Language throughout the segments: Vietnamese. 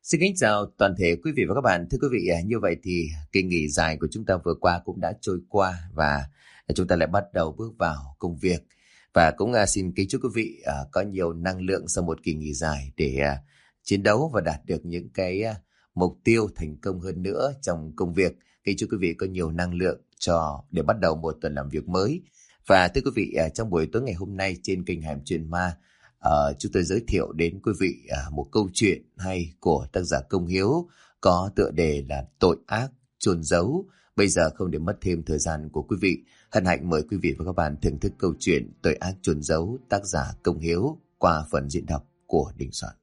Xin kính chào toàn thể quý vị và các bạn. Thưa quý vị, như vậy thì kỳ nghỉ dài của chúng ta vừa qua cũng đã trôi qua và chúng ta lại bắt đầu bước vào công việc. Và cũng xin kính chúc quý vị có nhiều năng lượng sau một kỳ nghỉ dài để chiến đấu và đạt được những cái mục tiêu thành công hơn nữa trong công việc. Kính chúc quý vị có nhiều năng lượng để bắt đầu một tuần làm việc mới. Và thưa quý vị, trong buổi tối ngày hôm nay trên kênh Hẻm Chuyện Ma, chúng tôi giới thiệu đến quý vị một câu chuyện hay của tác giả Công Hiếu có tựa đề là Tội ác chôn giấu. Bây giờ không để mất thêm thời gian của quý vị, hân hạnh mời quý vị và các bạn thưởng thức câu chuyện Tội ác chôn giấu tác giả Công Hiếu qua phần diễn đọc của Đình Soạn.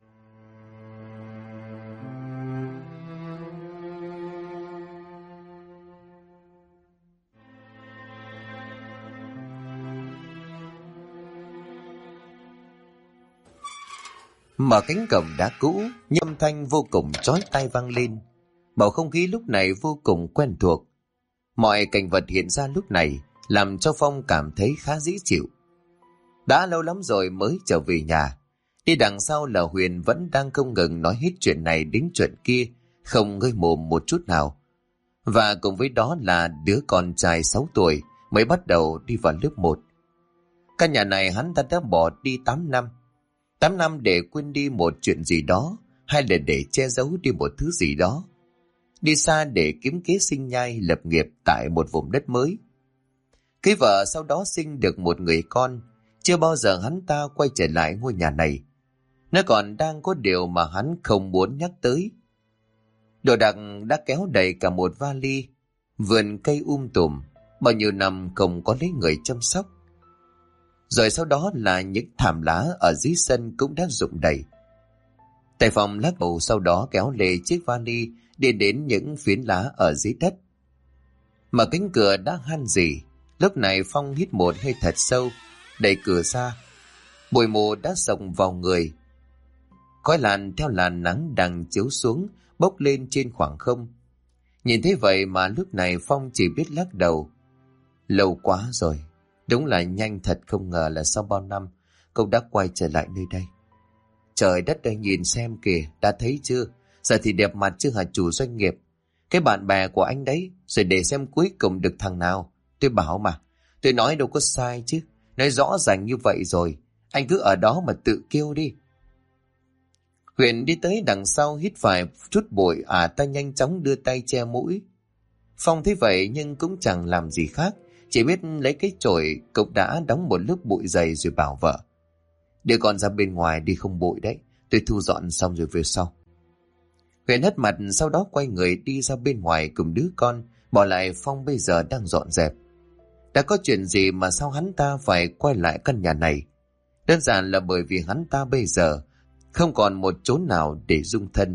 Mở cánh cổng đá cũ, âm thanh vô cùng chói tai vang lên. Bầu không khí lúc này vô cùng quen thuộc. Mọi cảnh vật hiện ra lúc này làm cho Phong cảm thấy khá dễ chịu. Đã lâu lắm rồi mới trở về nhà. Đi đằng sau là Huyền vẫn đang không ngừng nói hết chuyện này đến chuyện kia, không ngơi mồm một chút nào. Và cùng với đó là đứa con trai 6 tuổi mới bắt đầu đi vào lớp 1. Căn nhà này hắn ta đã bỏ đi 8 năm. 8 năm để quên đi một chuyện gì đó, hay là để che giấu đi một thứ gì đó. Đi xa để kiếm kế sinh nhai lập nghiệp tại một vùng đất mới. Cưới vợ sau đó sinh được một người con, chưa bao giờ hắn ta quay trở lại ngôi nhà này. Nó còn đang có điều mà hắn không muốn nhắc tới. Đồ đạc đã kéo đầy cả một vali, vườn cây tùm, bao nhiêu năm không có lấy người chăm sóc. Rồi sau đó là những thảm lá ở dưới sân cũng đã rụng đầy. Tài Phong lắc đầu, sau đó kéo lê chiếc vali đi đến những phiến lá ở dưới đất. Mở cánh cửa đã han rỉ. Lúc này Phong hít một hơi thật sâu, đẩy cửa ra. Bụi mù đã xông vào người. Khói làn theo làn nắng đang chiếu xuống, bốc lên trên khoảng không. Nhìn thấy vậy mà lúc này Phong chỉ biết lắc đầu. Lâu quá rồi. Đúng là nhanh thật, không ngờ là sau bao năm cậu đã quay trở lại nơi đây. Trời đất ơi, nhìn xem kìa, đã thấy chưa? Giờ thì đẹp mặt chưa hả chủ doanh nghiệp? Cái bạn bè của anh đấy, rồi để xem cuối cùng được thằng nào. Tôi bảo mà, tôi nói đâu có sai chứ. Nói rõ ràng như vậy rồi, anh cứ ở đó mà tự kêu đi. Huyền đi tới đằng sau hít phải chút bụi, ta nhanh chóng đưa tay che mũi. Phong thấy vậy nhưng cũng chẳng làm gì khác, chỉ biết lấy cái chổi cậu đã đóng một lớp bụi dày rồi bảo vợ. Đưa con ra bên ngoài đi, không bụi đấy, tôi thu dọn xong rồi về sau. Huyền hất mặt, sau đó quay người đi ra bên ngoài cùng đứa con, bỏ lại Phong bây giờ đang dọn dẹp. Đã có chuyện gì mà sao hắn ta phải quay lại căn nhà này? Đơn giản là bởi vì hắn ta bây giờ không còn một chốn nào để dung thân.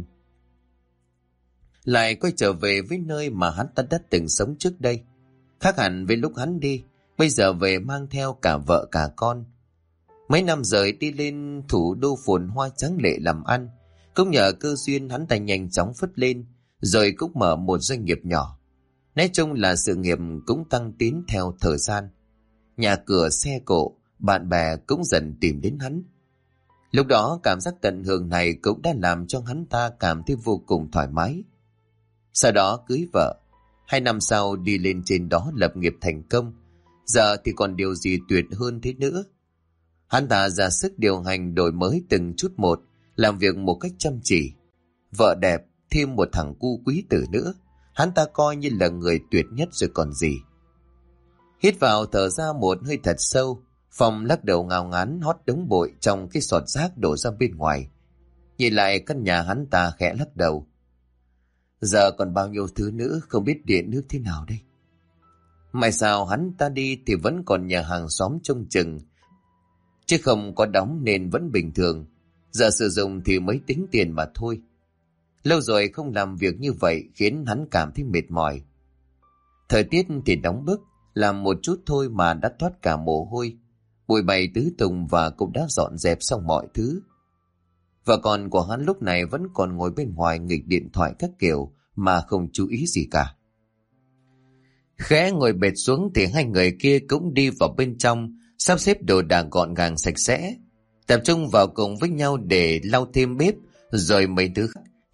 Lại quay trở về với nơi mà hắn ta đã từng sống trước đây. Khác hẳn với lúc hắn đi, bây giờ về mang theo cả vợ cả con. Mấy năm rời đi lên thủ đô phồn hoa tráng lệ làm ăn, cũng nhờ cơ duyên hắn ta nhanh chóng phất lên, rồi cũng mở một doanh nghiệp nhỏ. Nói chung là sự nghiệp cũng tăng tiến theo thời gian. Nhà cửa xe cộ, bạn bè cũng dần tìm đến hắn. Lúc đó cảm giác tận hưởng này cũng đã làm cho hắn ta cảm thấy vô cùng thoải mái. Sau đó cưới vợ. 2 năm sau đi lên trên đó lập nghiệp thành công. Giờ thì còn điều gì tuyệt hơn thế nữa. Hắn ta ra sức điều hành đổi mới từng chút một, làm việc một cách chăm chỉ. Vợ đẹp, thêm một thằng cu quý tử nữa. Hắn ta coi như là người tuyệt nhất rồi còn gì. Hít vào thở ra một hơi thật sâu, Phong lắc đầu ngao ngán hót đống bụi trong cái sọt rác đổ ra bên ngoài. Nhìn lại căn nhà hắn ta khẽ lắc đầu. Giờ còn bao nhiêu thứ nữa, không biết điện nước thế nào đây. Mai sao hắn ta đi thì vẫn còn nhà hàng xóm trông chừng, chứ không có đóng nên vẫn bình thường. Giờ sử dụng thì mới tính tiền mà thôi. Lâu rồi không làm việc như vậy khiến hắn cảm thấy mệt mỏi. Thời tiết thì nóng bức, làm một chút thôi mà đã thoát cả mồ hôi. Bụi bày tứ tung và cũng đã dọn dẹp xong mọi thứ. Vợ con của hắn lúc này vẫn còn ngồi bên ngoài nghịch điện thoại các kiểu mà không chú ý gì cả. Khẽ ngồi bệt xuống thì hai người kia cũng đi vào bên trong, sắp xếp đồ đạc gọn gàng sạch sẽ, tập trung vào cùng với nhau để lau thêm bếp rồi mấy thứ khác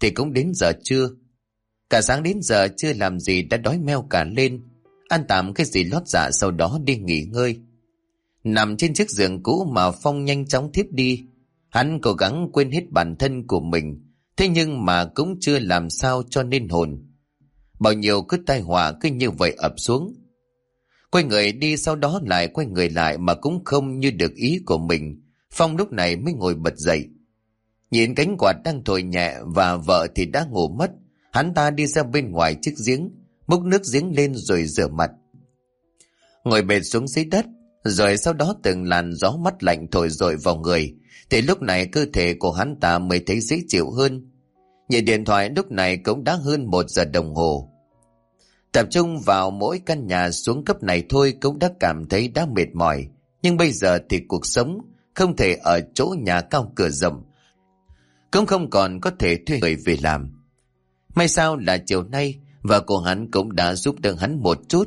thì cũng đến giờ trưa. Cả sáng đến giờ chưa làm gì đã đói meo cả lên. Ăn tạm cái gì lót dạ, sau đó đi nghỉ ngơi. Nằm trên chiếc giường cũ mà Phong nhanh chóng thiếp đi. Hắn cố gắng quên hết bản thân của mình, thế nhưng mà cũng chưa làm sao cho nên hồn. Bao nhiêu cứ tai họa cứ như vậy ập xuống. Quay người đi sau đó lại quay người lại mà cũng không như được ý của mình. Phong lúc này mới ngồi bật dậy. Nhìn cánh quạt đang thổi nhẹ và vợ thì đã ngủ mất. Hắn ta đi ra bên ngoài chiếc giếng, múc nước giếng lên rồi rửa mặt. Ngồi bệt xuống dưới đất, rồi sau đó từng làn gió mát lạnh thổi dội vào người, thì lúc này cơ thể của hắn ta mới thấy dễ chịu hơn. Nhìn điện thoại lúc này cũng đã hơn 1 giờ đồng hồ. Tập trung vào mỗi căn nhà xuống cấp này thôi cũng đã cảm thấy đã mệt mỏi. Nhưng bây giờ thì cuộc sống không thể ở chỗ nhà cao cửa rộng, cũng không còn có thể thuê người về làm. May sao là chiều nay vợ của hắn cũng đã giúp đỡ hắn một chút.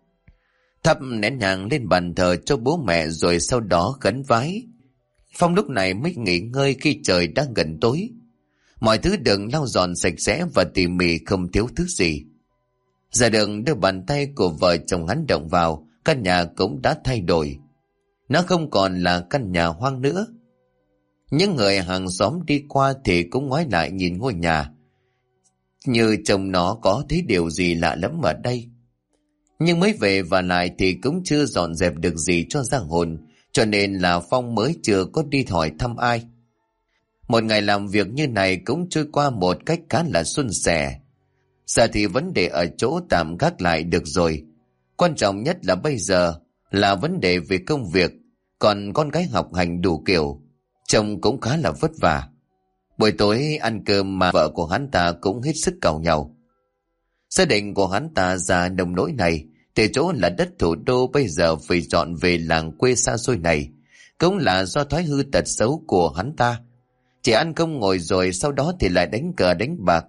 Thắp nén nhang lên bàn thờ cho bố mẹ rồi sau đó khấn vái. Phong lúc này mới nghỉ ngơi khi trời đã gần tối. Mọi thứ được lau dọn sạch sẽ và tỉ mỉ, không thiếu thứ gì. Ra đường đưa bàn tay của vợ chồng hắn động vào, căn nhà cũng đã thay đổi. Nó không còn là căn nhà hoang nữa. Những người hàng xóm đi qua thì cũng ngoái lại nhìn ngôi nhà, như chồng nó có thấy điều gì lạ lẫm ở đây. Nhưng mới về và lại thì cũng chưa dọn dẹp được gì cho ra hồn, cho nên là Phong mới chưa có đi hỏi thăm ai. Một ngày làm việc như này cũng trôi qua một cách khá là suôn sẻ. Giờ thì vấn đề ở chỗ tạm gác lại được rồi. Quan trọng nhất là bây giờ là vấn đề về công việc, còn con gái học hành đủ kiểu, chồng cũng khá là vất vả. Buổi tối ăn cơm mà vợ của hắn ta cũng hết sức càu nhau. Gia đình của hắn ta ra nông nỗi này, từ chỗ là đất thủ đô bây giờ phải dọn về làng quê xa xôi này, cũng là do thói hư tật xấu của hắn ta. Chỉ ăn không ngồi rồi sau đó thì lại đánh cờ đánh bạc.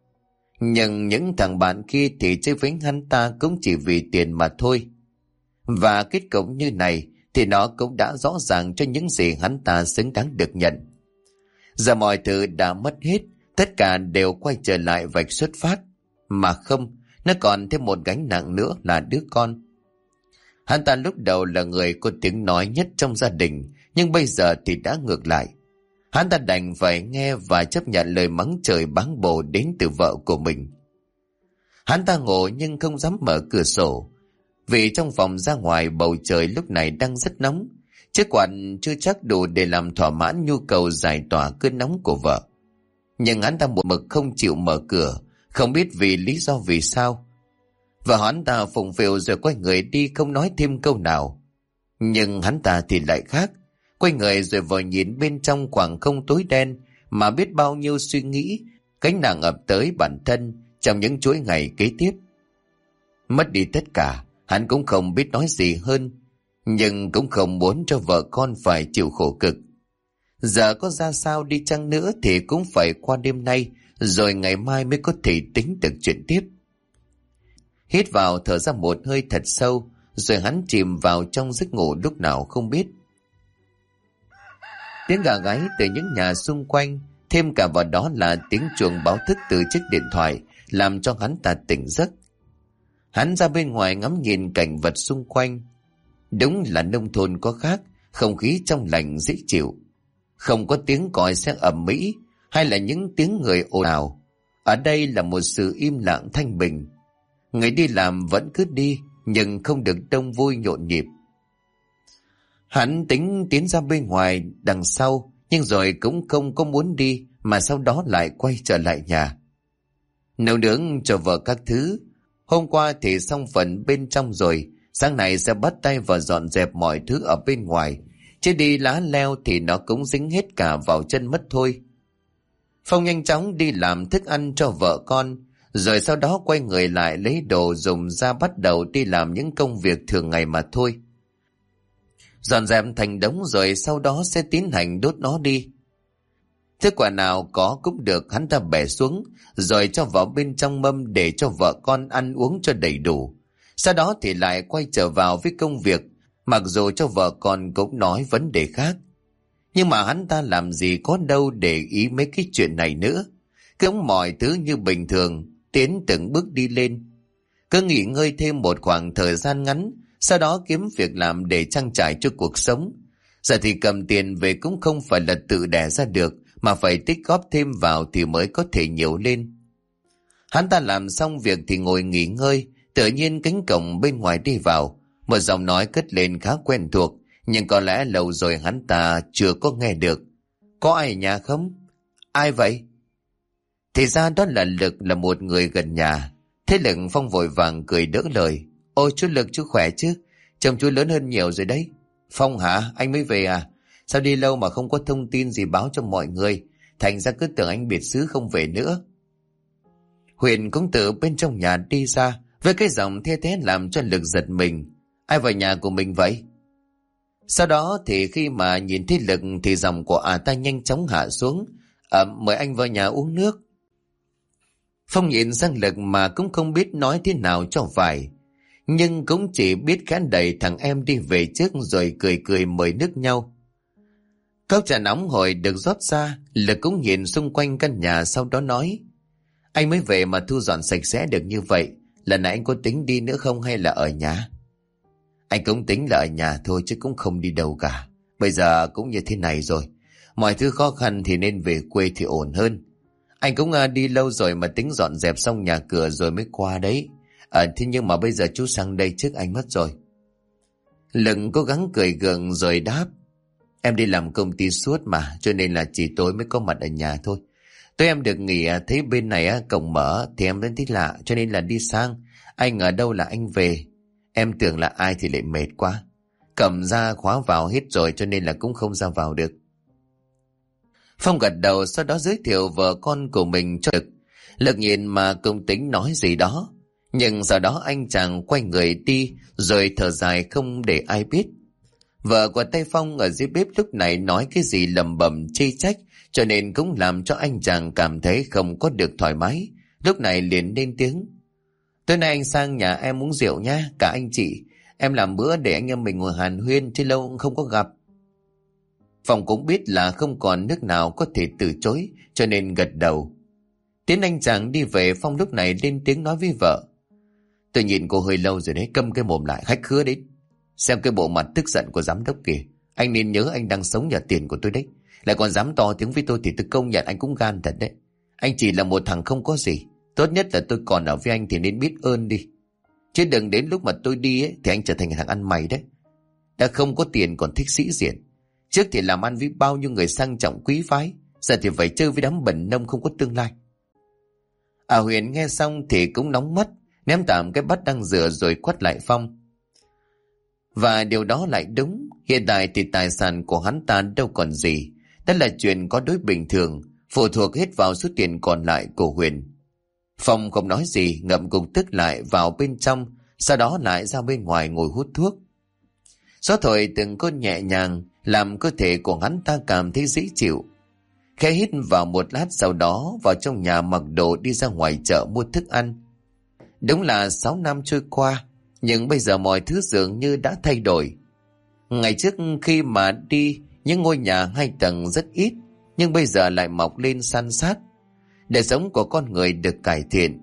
Nhưng những thằng bạn kia thì chơi với hắn ta cũng chỉ vì tiền mà thôi. Và kết cục như này thì nó cũng đã rõ ràng cho những gì hắn ta xứng đáng được nhận. Giờ mọi thứ đã mất hết, tất cả đều quay trở lại vạch xuất phát. Mà không, nó còn thêm một gánh nặng nữa là đứa con. Hắn ta lúc đầu là người có tiếng nói nhất trong gia đình, nhưng bây giờ thì đã ngược lại. Hắn ta đành phải nghe và chấp nhận lời mắng trời báng bổ đến từ vợ của mình. Hắn ta ngủ nhưng không dám mở cửa sổ, vì trong phòng ra ngoài bầu trời lúc này đang rất nóng. Chiếc quạt chưa chắc đủ để làm thỏa mãn nhu cầu giải tỏa cơn nóng của vợ. Nhưng hắn ta một mực không chịu mở cửa, không biết vì lý do vì sao. Và hắn ta phụng phịu rồi quay người đi, không nói thêm câu nào. Nhưng hắn ta thì lại khác. Quay người rồi vội nhìn bên trong khoảng không tối đen mà biết bao nhiêu suy nghĩ, gánh nặng ập tới bản thân trong những chuỗi ngày kế tiếp. Mất đi tất cả, hắn cũng không biết nói gì hơn, nhưng cũng không muốn cho vợ con phải chịu khổ cực. Giờ có ra sao đi chăng nữa thì cũng phải qua đêm nay, rồi ngày mai mới có thể tính được chuyện tiếp. Hít vào thở ra một hơi thật sâu, rồi hắn chìm vào trong giấc ngủ lúc nào không biết. Tiếng gà gáy từ những nhà xung quanh, thêm cả vào đó là tiếng chuông báo thức từ chiếc điện thoại, làm cho hắn ta tỉnh giấc. Hắn ra bên ngoài ngắm nhìn cảnh vật xung quanh. Đúng là nông thôn có khác, không khí trong lành dễ chịu. Không có tiếng còi xe ầm ĩ hay là những tiếng người ồn ào. Ở đây là một sự im lặng thanh bình. Người đi làm vẫn cứ đi, nhưng không được đông vui nhộn nhịp. Hắn tính tiến ra bên ngoài đằng sau, nhưng rồi cũng không có muốn đi, mà sau đó lại quay trở lại nhà. Nấu nướng cho vợ các thứ. Hôm qua thì xong phần bên trong rồi, sáng nay sẽ bắt tay vào dọn dẹp mọi thứ ở bên ngoài. Chứ đi lá leo thì nó cũng dính hết cả vào chân mất thôi. Phong nhanh chóng đi làm thức ăn cho vợ con, rồi sau đó quay người lại lấy đồ dùng ra bắt đầu đi làm những công việc thường ngày mà thôi. Dọn dẹp thành đống rồi sau đó sẽ tiến hành đốt nó đi. Thức quả nào có cũng được hắn ta bẻ xuống, rồi cho vào bên trong mâm để cho vợ con ăn uống cho đầy đủ. Sau đó thì lại quay trở vào với công việc, mặc dù cho vợ con cũng nói vấn đề khác. Nhưng mà hắn ta làm gì có đâu để ý mấy cái chuyện này nữa. cứ mọi thứ như bình thường, tiến từng bước đi lên. Cứ nghỉ ngơi thêm một khoảng thời gian ngắn, sau đó kiếm việc làm để trang trải cho cuộc sống. Giờ thì cầm tiền về cũng không phải là tự đẻ ra được, mà phải tích góp thêm vào thì mới có thể nhiều lên. Hắn ta làm xong việc thì ngồi nghỉ ngơi, tự nhiên cánh cổng bên ngoài đi vào. Một giọng nói cất lên khá quen thuộc, nhưng có lẽ lâu rồi hắn ta chưa có nghe được. Có ai ở nhà không? Ai vậy? Thì ra đó là Lực, là một người gần nhà. Thế Lực Phong vội vàng cười đỡ lời. Ôi chú Lực, chú khỏe chứ? Chồng chú lớn hơn nhiều rồi đấy. Phong hả? Anh mới về à? Sao đi lâu mà không có thông tin gì báo cho mọi người? Thành ra cứ tưởng anh biệt xứ không về nữa. Huyền cũng từ bên trong nhà đi ra với cái giọng the thé làm cho Lực giật mình. Ai vào nhà của mình vậy? Sau đó thì khi mà nhìn thấy Lực thì giọng của ta nhanh chóng hạ xuống. Mời anh vào nhà uống nước. Phong nhìn sang Lực mà cũng không biết nói thế nào cho phải, nhưng cũng chỉ biết khẽ đẩy thằng em đi về trước rồi cười cười mời nước nhau. Cốc trà nóng hồi được rót ra, Lực cũng nhìn xung quanh căn nhà, sau đó nói: Anh mới về mà thu dọn sạch sẽ được như vậy, lần này anh có tính đi nữa không hay là ở nhà? Anh cũng tính là ở nhà thôi chứ cũng không đi đâu cả. Bây giờ cũng như thế này rồi, mọi thứ khó khăn thì nên về quê thì ổn hơn. Anh cũng đi lâu rồi mà tính dọn dẹp xong nhà cửa rồi mới qua đấy. Thế nhưng mà bây giờ chú sang đây trước anh mất rồi. Lực cố gắng cười gượng rồi đáp: Em đi làm công ty suốt mà, cho nên là chỉ tối mới có mặt ở nhà thôi. Tối em được nghỉ thấy bên này cổng mở thì em đến thấy lạ, cho nên là đi sang. Anh ở đâu là anh về. Em tưởng là ai thì lại mệt quá. Cầm ra khóa vào hết rồi cho nên là cũng không ra vào được. Phong gật đầu, sau đó giới thiệu vợ con của mình cho Lực. Lực nhìn mà cũng tính nói gì đó, nhưng sau đó anh chàng quay người đi rồi thở dài không để ai biết. Vợ của Tây Phong ở dưới bếp lúc này nói cái gì lẩm bẩm chê trách, cho nên cũng làm cho anh chàng cảm thấy không có được thoải mái. Lúc này liền lên tiếng: Tối nay anh sang nhà em uống rượu nhá, cả anh chị. Em làm bữa để anh em mình ngồi hàn huyên, chứ lâu cũng không có gặp. Phong cũng biết là không còn nước nào có thể từ chối, cho nên gật đầu. Tiến anh chàng đi về, Phong lúc này lên tiếng nói với vợ: Tôi nhìn cô hơi lâu rồi đấy, câm cái mồm lại, khách khứa đến. Xem cái bộ mặt tức giận của giám đốc kìa. Anh nên nhớ anh đang sống nhờ tiền của tôi đấy. Lại còn dám to tiếng với tôi thì tôi công nhận anh cũng gan thật đấy. Anh chỉ là một thằng không có gì. Tốt nhất là tôi còn ở với anh thì nên biết ơn đi. Chứ đừng đến lúc mà tôi đi ấy, thì anh trở thành thằng ăn mày đấy. Đã không có tiền còn thích sĩ diện. Trước thì làm ăn với bao nhiêu người sang trọng quý phái, giờ thì phải chơi với đám bẩn nông không có tương lai. Huyền nghe xong thì cũng nóng mắt, ném tạm cái bát đang rửa rồi quát lại Phong. Và điều đó lại đúng. Hiện tại thì tài sản của hắn ta đâu còn gì. Đó là chuyện có đối bình thường, phụ thuộc hết vào số tiền còn lại của Huyền. Phong không nói gì, ngậm cục tức lại vào bên trong, sau đó lại ra bên ngoài ngồi hút thuốc. Gió thổi từng cơn nhẹ nhàng làm cơ thể của hắn ta cảm thấy dễ chịu. Khẽ hít vào một lát, sau đó vào trong nhà mặc đồ đi ra ngoài chợ mua thức ăn. Đúng là 6 năm trôi qua, nhưng bây giờ mọi thứ dường như đã thay đổi. Ngày trước khi mà đi, những ngôi nhà 2 tầng rất ít, nhưng bây giờ lại mọc lên san sát. Đời sống của con người được cải thiện.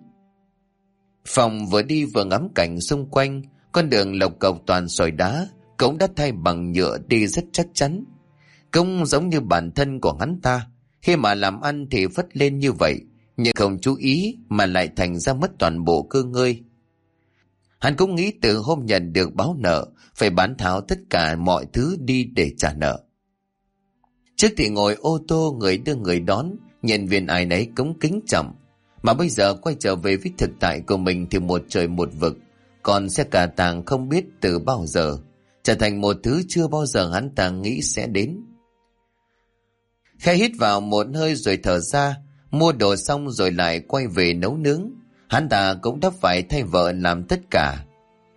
Phong vừa đi vừa ngắm cảnh xung quanh, con đường lộc cộc toàn sỏi đá, cũng đã thay bằng nhựa đi rất chắc chắn. Cũng giống như bản thân của hắn ta, khi mà làm ăn thì phất lên như vậy, nhưng không chú ý mà lại thành ra mất toàn bộ cơ ngơi. Hắn cũng nghĩ từ hôm nhận được báo nợ, phải bán tháo tất cả mọi thứ đi để trả nợ. Trước thì ngồi ô tô người đưa người đón, nhân viên ai nấy cũng kính trọng. Mà bây giờ quay trở về với thực tại của mình thì một trời một vực, còn xe cà tàng không biết từ bao giờ, trở thành một thứ chưa bao giờ hắn ta nghĩ sẽ đến. Khẽ hít vào một hơi rồi thở ra, mua đồ xong rồi lại quay về nấu nướng. Hắn ta cũng đã phải thay vợ làm tất cả.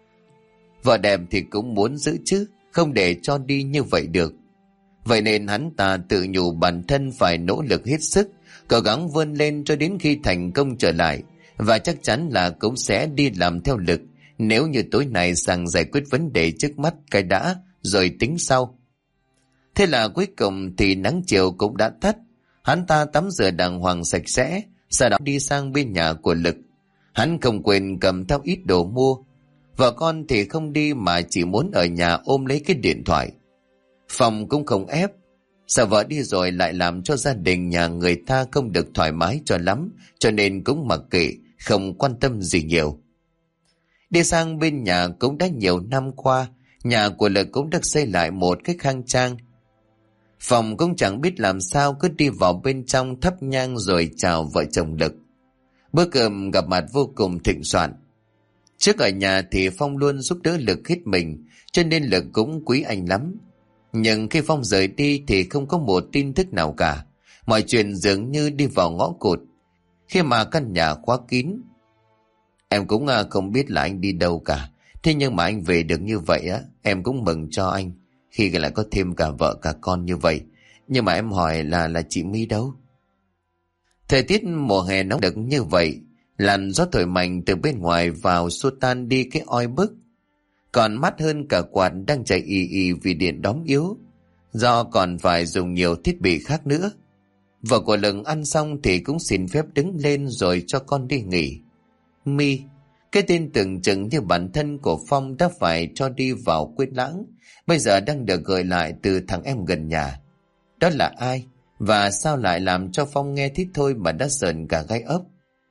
Vợ đẹp thì cũng muốn giữ chứ, không để cho đi như vậy được. Vậy nên hắn ta tự nhủ bản thân phải nỗ lực hết sức, cố gắng vươn lên cho đến khi thành công trở lại, và chắc chắn là cũng sẽ đi làm theo Lực, nếu như tối nay sang giải quyết vấn đề trước mắt cái đã, rồi tính sau. Thế là cuối cùng thì nắng chiều cũng đã tắt, hắn ta tắm rửa đàng hoàng sạch sẽ, Sau đó đi sang bên nhà của Lực. Hắn không quên cầm theo ít đồ mua. Vợ con thì không đi mà chỉ muốn ở nhà ôm lấy cái điện thoại. Phong cũng không ép. Sợ vợ đi rồi lại làm cho gia đình nhà người ta không được thoải mái cho lắm, cho nên cũng mặc kệ, không quan tâm gì nhiều. Đi sang bên nhà cũng đã nhiều năm qua, nhà của Lực cũng được xây lại một cách khang trang. Phong cũng chẳng biết làm sao cứ đi vào bên trong thắp nhang rồi chào vợ chồng Lực. Bữa cơm gặp mặt vô cùng thịnh soạn. Trước ở nhà thì Phong luôn giúp đỡ Lực hết mình, cho nên Lực cũng quý anh lắm. Nhưng khi Phong rời đi thì không có một tin tức nào cả. Mọi chuyện dường như đi vào ngõ cụt. Khi mà căn nhà khóa kín, em cũng không biết là anh đi đâu cả. Thế nhưng mà anh về được như vậy á, em cũng mừng cho anh. Khi lại có thêm cả vợ cả con như vậy. Nhưng mà em hỏi là chị My đâu? Thời tiết mùa hè nóng đực như vậy, làn gió thổi mạnh từ bên ngoài vào xua tan đi cái oi bức. Còn mát hơn cả quạt đang chạy ì ì vì điện đóm yếu, do còn phải dùng nhiều thiết bị khác nữa. Vợ của Lực ăn xong thì cũng xin phép đứng lên rồi cho con đi nghỉ. My, cái tên tưởng chừng như bản thân của Phong đã phải cho đi vào quên lãng, bây giờ đang được gửi lại từ thằng em gần nhà. Đó là ai? Và sao lại làm cho Phong nghe thích thôi mà đã sờn cả gai ốc?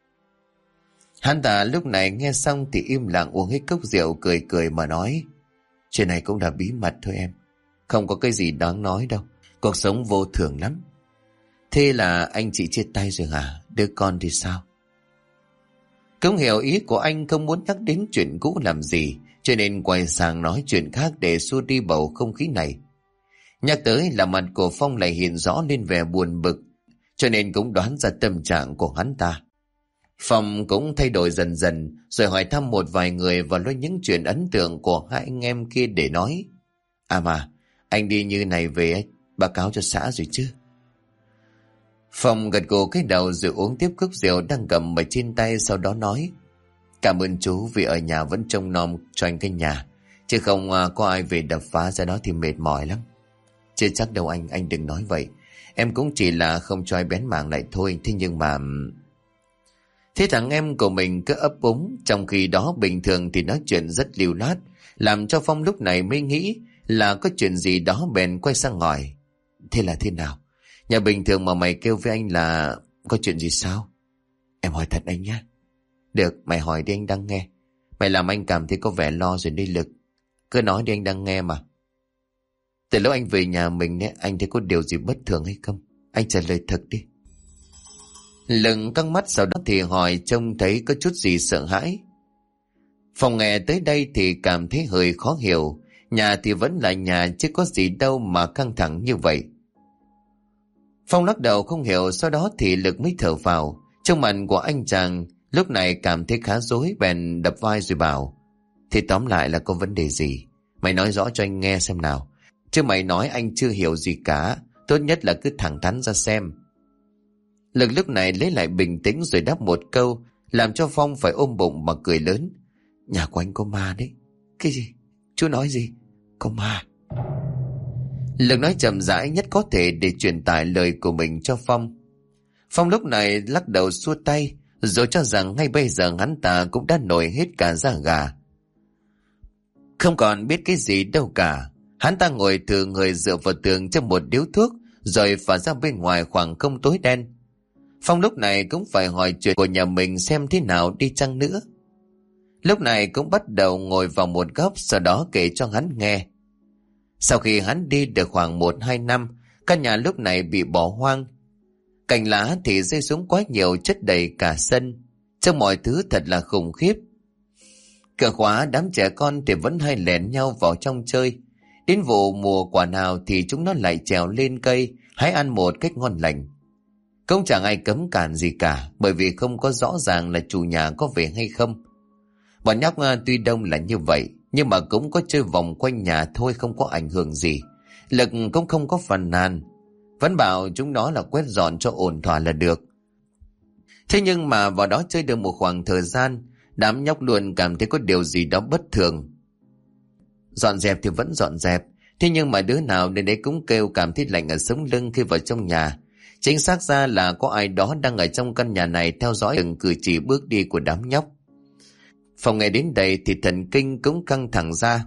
Hắn ta lúc này nghe xong thì im lặng uống hết cốc rượu, cười cười mà nói: chuyện này cũng là bí mật thôi em, không có cái gì đáng nói đâu, cuộc sống vô thường lắm. Thế là anh chị chia tay rồi hả? Đứa con thì sao? Cũng hiểu ý của anh không muốn nhắc đến chuyện cũ làm gì, cho nên quay sang nói chuyện khác để xua đi bầu không khí này. Nhắc tới là mặt của Phong lại hiện rõ lên vẻ buồn bực, cho nên cũng đoán ra tâm trạng của hắn ta. Phong cũng thay đổi dần dần, rồi hỏi thăm một vài người và nói những chuyện ấn tượng của hai anh em kia để nói: à mà, anh đi như này về báo cáo cho xã rồi chứ? Phong gật gù cái đầu rồi uống tiếp cốc rượu đang cầm ở trên tay, sau đó nói: cảm ơn chú vì ở nhà vẫn trông nom cho anh cái nhà, chứ không có ai về đập phá ra đó thì mệt mỏi lắm. Chưa chắc đâu anh đừng nói vậy. Em cũng chỉ là không cho ai bén mảng lại thôi. Thế nhưng mà... Thế thằng em của mình cứ ấp úng, trong khi đó bình thường thì nói chuyện rất lưu loát, làm cho Phong lúc này mới nghĩ là có chuyện gì đó, bèn quay sang hỏi: thế là thế nào? Nhà bình thường mà mày kêu với anh là có chuyện gì sao? Em hỏi thật anh nhé. Được, mày hỏi đi, anh đang nghe. Mày làm anh cảm thấy có vẻ lo rồi đây Lực. Cứ nói đi, anh đang nghe mà. Từ lúc anh về nhà mình ấy, anh thấy có điều gì bất thường hay không? Anh trả lời thật đi. Lực căng mắt, sau đó thì hỏi trông thấy có chút gì sợ hãi. Phong nghe tới đây thì cảm thấy hơi khó hiểu. Nhà thì vẫn là nhà chứ có gì đâu mà căng thẳng như vậy. Phong lắc đầu không hiểu, sau đó thì Lực mới thở vào. Trong mặt của anh chàng lúc này cảm thấy khá rối, bèn đập vai rồi bảo: thì tóm lại là có vấn đề gì? Mày nói rõ cho anh nghe xem nào. Chứ mày nói anh chưa hiểu gì cả, tốt nhất là cứ thẳng thắn ra xem. Lực lúc này lấy lại bình tĩnh rồi đáp một câu, làm cho Phong phải ôm bụng mà cười lớn: nhà của anh có ma đấy. Cái gì? Chú nói gì? Có ma. Lực nói chậm rãi nhất có thể để truyền tải lời của mình cho Phong. Phong lúc này lắc đầu xua tay, rồi cho rằng ngay bây giờ hắn ta cũng đã nổi hết cả da gà. Không còn biết cái gì đâu cả. Hắn ta ngồi thừ người dựa vào tường trong một điếu thuốc, rồi phả ra bên ngoài khoảng không tối đen. Phong lúc này cũng phải hỏi chuyện của nhà mình xem thế nào đi chăng nữa. Lúc này cũng bắt đầu ngồi vào một góc, sau đó kể cho hắn nghe. Sau khi hắn đi được khoảng 1-2 năm, căn nhà lúc này bị bỏ hoang. Cành lá thì rơi xuống quá nhiều, chất đầy cả sân. Trong mọi thứ thật là khủng khiếp. Cửa khóa, đám trẻ con thì vẫn hay lẻn nhau vào trong chơi. Đến vụ mùa quả nào thì chúng nó lại trèo lên cây hái ăn một cách ngon lành. Không chẳng ai cấm cản gì cả, bởi vì không có rõ ràng là chủ nhà có về hay không. Bọn nhóc tuy đông là như vậy, nhưng mà cũng có chơi vòng quanh nhà thôi, không có ảnh hưởng gì. Lực cũng không có phàn nàn, vẫn bảo chúng nó là quét dọn cho ổn thỏa là được. Thế nhưng mà vào đó chơi được một khoảng thời gian, đám nhóc luôn cảm thấy có điều gì đó bất thường. Dọn dẹp thì vẫn dọn dẹp, thế nhưng mà đứa nào đến đấy cũng kêu cảm thấy lạnh ở sống lưng khi vào trong nhà. Chính xác ra là có ai đó đang ở trong căn nhà này theo dõi từng cử chỉ bước đi của đám nhóc. Phong nghe đến đây thì thần kinh cũng căng thẳng ra.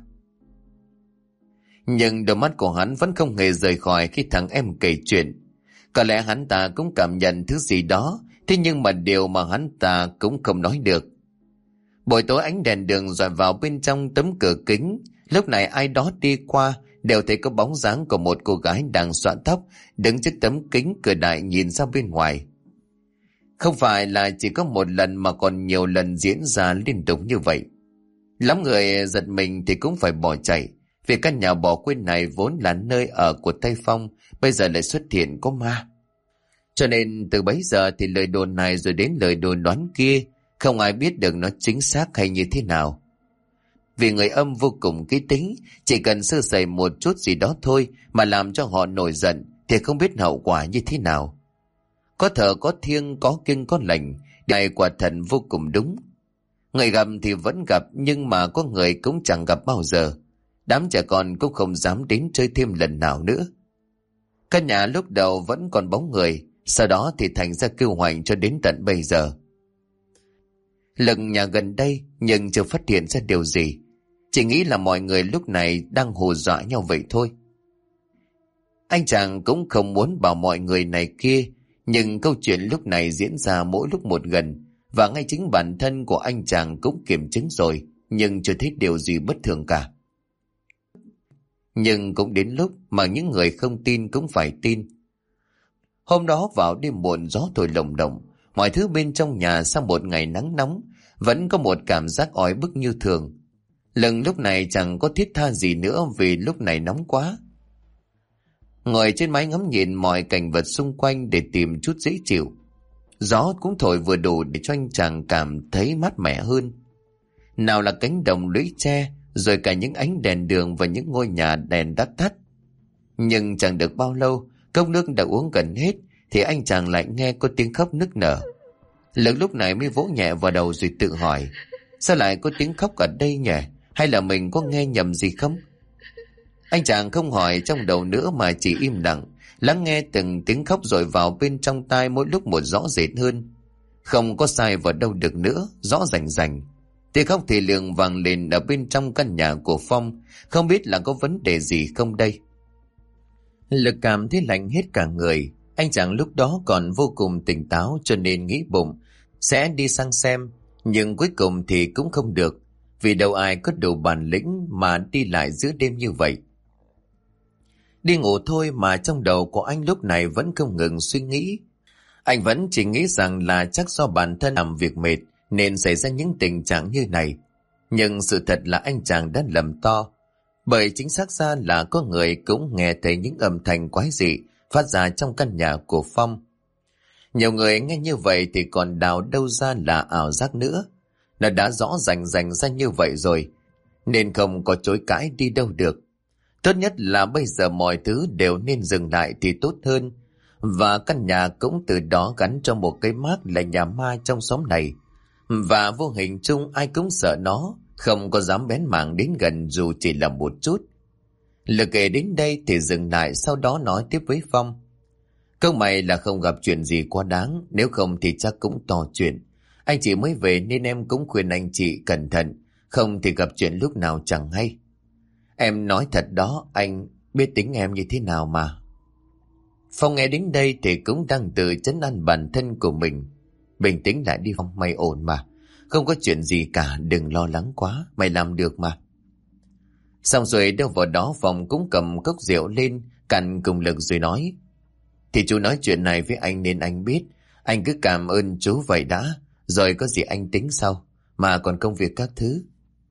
Nhưng đôi mắt của hắn vẫn không hề rời khỏi khi thằng em kể chuyện. Có lẽ hắn ta cũng cảm nhận thứ gì đó, thế nhưng mà điều mà hắn ta cũng không nói được. Buổi tối ánh đèn đường dọi vào bên trong tấm cửa kính, lúc này ai đó đi qua đều thấy có bóng dáng của một cô gái đang xõa tóc, đứng trước tấm kính cửa đại nhìn ra bên ngoài. Không phải là chỉ có một lần mà còn nhiều lần diễn ra liên tục như vậy. Lắm người giật mình thì cũng phải bỏ chạy, vì căn nhà bỏ quên này vốn là nơi ở của Tây Phong, bây giờ lại xuất hiện có ma. Cho nên từ bấy giờ thì lời đồn này rồi đến lời đồn đoán kia, không ai biết được nó chính xác hay như thế nào. Vì người âm vô cùng kỹ tính, chỉ cần sơ sẩy một chút gì đó thôi mà làm cho họ nổi giận thì không biết hậu quả như thế nào. Có thờ có thiêng, có kinh có lệnh, này quả thần vô cùng đúng. Người gặp thì vẫn gặp, nhưng mà có người cũng chẳng gặp bao giờ. Đám trẻ con cũng không dám đến chơi thêm lần nào nữa. Căn nhà lúc đầu vẫn còn bóng người, sau đó thì thành ra kêu hoành cho đến tận bây giờ. Lực nhà gần đây nhưng chưa phát hiện ra điều gì, chỉ nghĩ là mọi người lúc này đang hù dọa nhau vậy thôi. Anh chàng cũng không muốn bảo mọi người này kia, nhưng câu chuyện lúc này diễn ra mỗi lúc một gần, và ngay chính bản thân của anh chàng cũng kiểm chứng rồi, nhưng chưa thấy điều gì bất thường cả. Nhưng cũng đến lúc mà những người không tin cũng phải tin. Hôm đó vào đêm muộn, gió thổi lồng lộng, mọi thứ bên trong nhà sau một ngày nắng nóng vẫn có một cảm giác oi bức như thường. Lần lúc này chẳng có thiết tha gì nữa vì lúc này nóng quá. Ngồi trên mái ngắm nhìn mọi cảnh vật xung quanh để tìm chút dễ chịu. Gió cũng thổi vừa đủ để cho anh chàng cảm thấy mát mẻ hơn. Nào là cánh đồng lũy tre, rồi cả những ánh đèn đường và những ngôi nhà đèn đắt tắt. Nhưng chẳng được bao lâu, cốc nước đã uống gần hết thì anh chàng lại nghe có tiếng khóc nức nở. Lực lúc này mới vỗ nhẹ vào đầu rồi tự hỏi, sao lại có tiếng khóc ở đây nhỉ? Hay là mình có nghe nhầm gì không? Anh chàng không hỏi trong đầu nữa mà chỉ im lặng, lắng nghe từng tiếng khóc dội vào bên trong tai mỗi lúc một rõ rệt hơn. Không có sai vào đâu được nữa, rõ rành rành. Tiếng khóc thì lường vàng lên ở bên trong căn nhà của Phong, không biết là có vấn đề gì không đây. Lực cảm thấy lạnh hết cả người. Anh chàng lúc đó còn vô cùng tỉnh táo cho nên nghĩ bụng sẽ đi sang xem, nhưng cuối cùng thì cũng không được, vì đâu ai có đủ bản lĩnh mà đi lại giữa đêm như vậy. Đi ngủ thôi mà trong đầu của anh lúc này vẫn không ngừng suy nghĩ. Anh vẫn chỉ nghĩ rằng là chắc do bản thân làm việc mệt nên xảy ra những tình trạng như này. Nhưng sự thật là anh chàng đã lầm to, bởi chính xác ra là có người cũng nghe thấy những âm thanh quái dị phát ra trong căn nhà của Phong. Nhiều người nghe như vậy thì còn đào đâu ra là ảo giác nữa. Nó đã rõ rành rành ra như vậy rồi, nên không có chối cãi đi đâu được. Tốt nhất là bây giờ mọi thứ đều nên dừng lại thì tốt hơn. Và căn nhà cũng từ đó gắn cho một cái mác là nhà ma trong xóm này. Và vô hình chung ai cũng sợ nó, không có dám bén mảng đến gần dù chỉ là một chút. Lực kể đến đây thì dừng lại, sau đó nói tiếp với Phong. Câu mày là không gặp chuyện gì quá đáng, nếu không thì chắc cũng to chuyện. Anh chị mới về nên em cũng khuyên anh chị cẩn thận, không thì gặp chuyện lúc nào chẳng hay. Em nói thật đó, anh biết tính em như thế nào mà. Phong nghe đến đây thì cũng đang tự trấn an bản thân của mình. Bình tĩnh lại đi Phong, mày ổn mà. Không có chuyện gì cả, đừng lo lắng quá, mày làm được mà. Xong rồi đâu vào đó Phong cũng cầm cốc rượu lên, cạn cùng Lực rồi nói. Thì chú nói chuyện này với anh nên anh biết, anh cứ cảm ơn chú vậy đã, rồi có gì anh tính sau, mà còn công việc các thứ.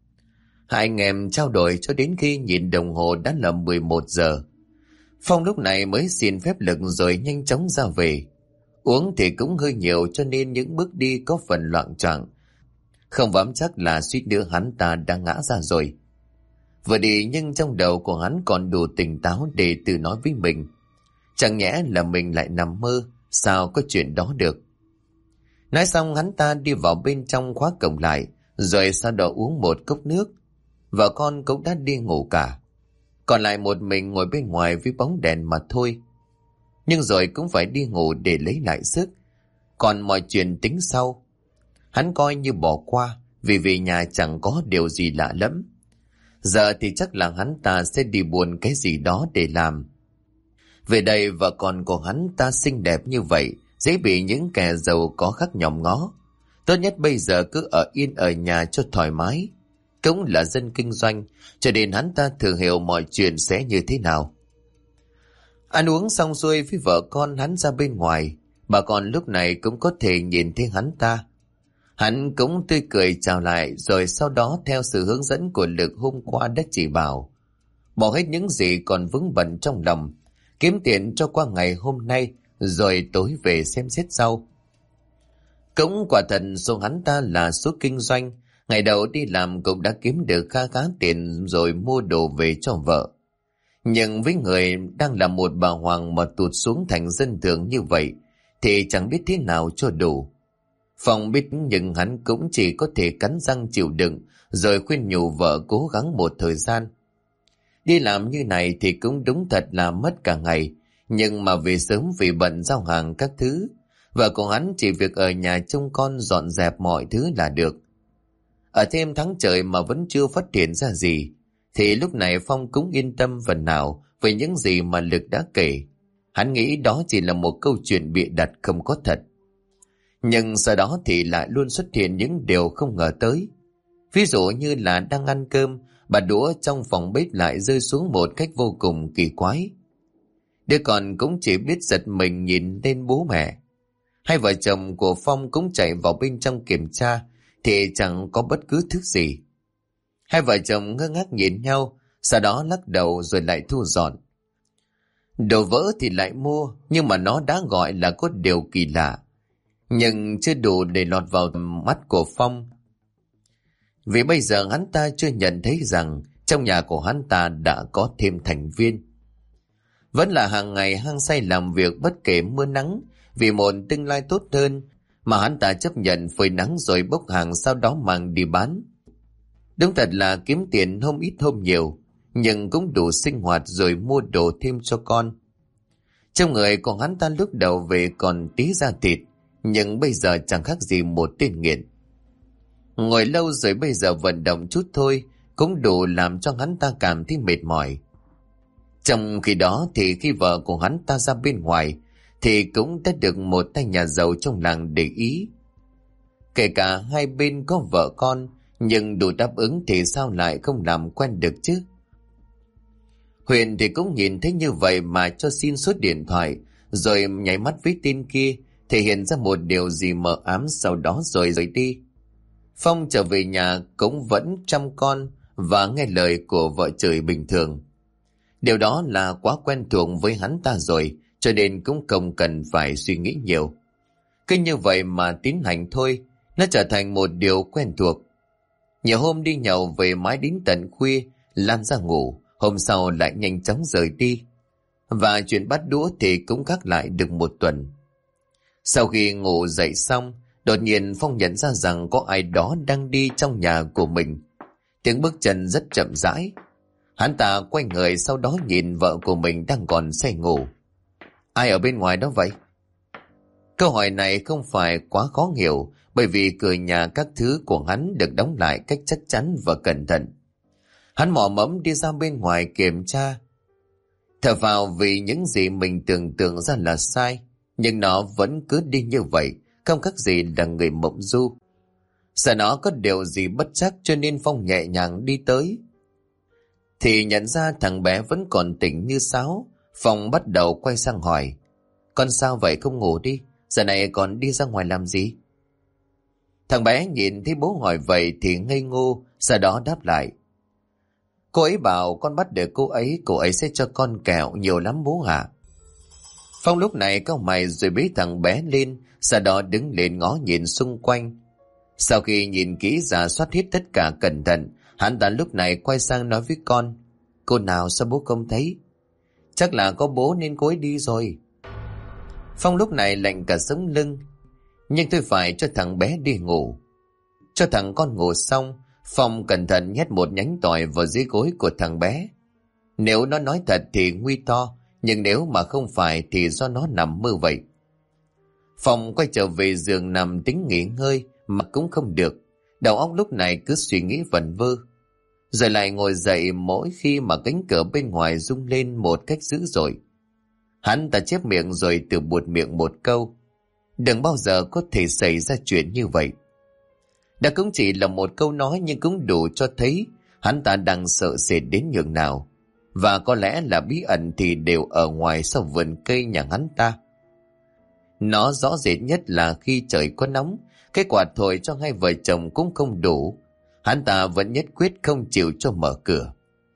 Hai anh em trao đổi cho đến khi nhìn đồng hồ đã là 11 giờ. Phong lúc này mới xin phép Lực rồi nhanh chóng ra về. Uống thì cũng hơi nhiều cho nên những bước đi có phần loạng choạng. Không dám chắc là suýt nữa hắn ta đã ngã ra rồi. Vừa đi nhưng trong đầu của hắn còn đủ tỉnh táo để tự nói với mình. Chẳng nhẽ là mình lại nằm mơ, sao có chuyện đó được. Nói xong hắn ta đi vào bên trong khóa cổng lại, rồi sau đó uống một cốc nước. Vợ con cũng đã đi ngủ cả. Còn lại một mình ngồi bên ngoài với bóng đèn mà thôi. nhưng rồi cũng phải đi ngủ để lấy lại sức. Còn mọi chuyện tính sau. Hắn coi như bỏ qua, vì về nhà chẳng có điều gì lạ lắm. Giờ thì chắc là hắn ta sẽ đi buôn cái gì đó để làm. Về đây vợ con của hắn ta xinh đẹp như vậy, dễ bị những kẻ giàu có khác nhòm ngó. Tốt nhất bây giờ cứ ở yên ở nhà cho thoải mái. Cũng là dân kinh doanh, cho nên hắn ta thường hiểu mọi chuyện sẽ như thế nào. Ăn uống xong xuôi với vợ con, hắn ra bên ngoài. Bà con lúc này cũng có thể nhìn thấy hắn ta. Hắn cũng tươi cười chào lại, rồi sau đó theo sự hướng dẫn của Lực hôm qua đã chỉ bảo, bỏ hết những gì còn vướng bận trong lòng, kiếm tiền cho qua ngày hôm nay, rồi tối về xem xét sau. Cũng quả thật số hắn ta là số kinh doanh, ngày đầu đi làm cũng đã kiếm được khá khá tiền rồi mua đồ về cho vợ. Nhưng với người đang là một bà hoàng mà tụt xuống thành dân thường như vậy, thì chẳng biết thế nào cho đủ. Phong biết nhưng hắn cũng chỉ có thể cắn răng chịu đựng, rồi khuyên nhủ vợ cố gắng một thời gian. Đi làm như này thì cũng đúng thật là mất cả ngày, nhưng mà về sớm vì bận giao hàng các thứ, vợ của hắn chỉ việc ở nhà trông con dọn dẹp mọi thứ là được. Ở thêm tháng trời mà vẫn chưa phát hiện ra gì, thì lúc này Phong cũng yên tâm phần nào về những gì mà Lực đã kể. Hắn nghĩ đó chỉ là một câu chuyện bịa đặt không có thật. Nhưng sau đó thì lại luôn xuất hiện những điều không ngờ tới. Ví dụ như là đang ăn cơm, bà đũa trong phòng bếp lại rơi xuống một cách vô cùng kỳ quái. Đứa con cũng chỉ biết giật mình nhìn lên bố mẹ. Hai vợ chồng của Phong cũng chạy vào bên trong kiểm tra, thì chẳng có bất cứ thứ gì. Hai vợ chồng ngơ ngác nhìn nhau, sau đó lắc đầu rồi lại thu dọn. Đồ vỡ thì lại mua, nhưng mà nó đã gọi là có điều kỳ lạ, nhưng chưa đủ để lọt vào mắt của Phong. Vì bây giờ hắn ta chưa nhận thấy rằng trong nhà của hắn ta đã có thêm thành viên. Vẫn là hàng ngày hăng say làm việc bất kể mưa nắng, vì một tương lai tốt hơn mà hắn ta chấp nhận phơi nắng rồi bốc hàng, sau đó mang đi bán. Đúng thật là kiếm tiền hôm ít hôm nhiều, nhưng cũng đủ sinh hoạt rồi mua đồ thêm cho con. Trong người của hắn ta lúc đầu về còn tí da thịt, nhưng bây giờ chẳng khác gì một tên nghiện. Ngồi lâu rồi bây giờ vận động chút thôi cũng đủ làm cho hắn ta cảm thấy mệt mỏi. Trong khi đó thì khi vợ của hắn ta ra bên ngoài thì cũng đã được một tay nhà giàu trong làng để ý. Kể cả hai bên có vợ con, nhưng đủ đáp ứng thì sao lại không làm quen được chứ? Huyền thì cũng nhìn thấy như vậy mà cho xin số điện thoại, rồi nháy mắt với tin kia, thể hiện ra một điều gì mờ ám, sau đó rồi rời đi. Phong trở về nhà cũng vẫn chăm con và nghe lời của vợ chồng bình thường. Điều đó là quá quen thuộc với hắn ta rồi, cho nên cũng không cần phải suy nghĩ nhiều. Cứ như vậy mà tiến hành thôi, nó trở thành một điều quen thuộc. Nhiều hôm đi nhậu về mãi đến tận khuya, lan ra ngủ, hôm sau lại nhanh chóng rời đi. Và chuyện bắt đũa thì cũng gác lại được một tuần. Sau khi ngủ dậy xong, đột nhiên Phong nhận ra rằng có ai đó đang đi trong nhà của mình. Tiếng bước chân rất chậm rãi. Hắn ta quay người, sau đó nhìn vợ của mình đang còn say ngủ. Ai ở bên ngoài đó vậy? Câu hỏi này không phải quá khó hiểu, bởi vì cửa nhà các thứ của hắn được đóng lại cách chắc chắn và cẩn thận. Hắn mò mẫm đi ra bên ngoài kiểm tra. Thở vào vì những gì mình tưởng tượng ra là sai, nhưng nó vẫn cứ đi như vậy, không khác gì là người mộng du. Sợ nó có điều gì bất chắc cho nên Phong nhẹ nhàng đi tới. Thì nhận ra thằng bé vẫn còn tỉnh như sáo. Phong bắt đầu quay sang hỏi, con sao vậy, không ngủ đi, giờ này còn đi ra ngoài làm gì? Thằng bé nhìn thấy bố hỏi vậy thì ngây ngô, sau đó đáp lại, cô ấy bảo con bắt được cô ấy sẽ cho con kẹo nhiều lắm bố ạ. Phong lúc này cau mày rồi bế thằng bé lên, sau đó đứng lên ngó nhìn xung quanh. Sau khi nhìn kỹ rà soát hết tất cả cẩn thận, hắn ta lúc này quay sang nói với con, cô nào sao bố không thấy? Chắc là có bố nên cô ấy đi rồi. Phong lúc này lạnh cả sống lưng, nhưng tôi phải cho thằng bé đi ngủ. Cho thằng con ngủ xong, Phong cẩn thận nhét một nhánh tỏi vào dưới gối của thằng bé. Nếu nó nói thật thì nguy to, nhưng nếu mà không phải thì do nó nằm mơ vậy. Phong quay trở về giường nằm tính nghỉ ngơi mà cũng không được. Đầu óc lúc này cứ suy nghĩ vẩn vơ. Rồi lại ngồi dậy mỗi khi mà cánh cửa bên ngoài rung lên một cách dữ dội. Hắn ta chép miệng rồi tự buột miệng một câu: đừng bao giờ có thể xảy ra chuyện như vậy. Đã cũng chỉ là một câu nói nhưng cũng đủ cho thấy hắn ta đang sợ sệt đến nhường nào. Và có lẽ là bí ẩn thì đều ở ngoài sau vườn cây nhà hắn ta. Nó rõ rệt nhất là khi trời có nóng, cái quạt thổi cho hai vợ chồng cũng không đủ. Hắn ta vẫn nhất quyết không chịu cho mở cửa.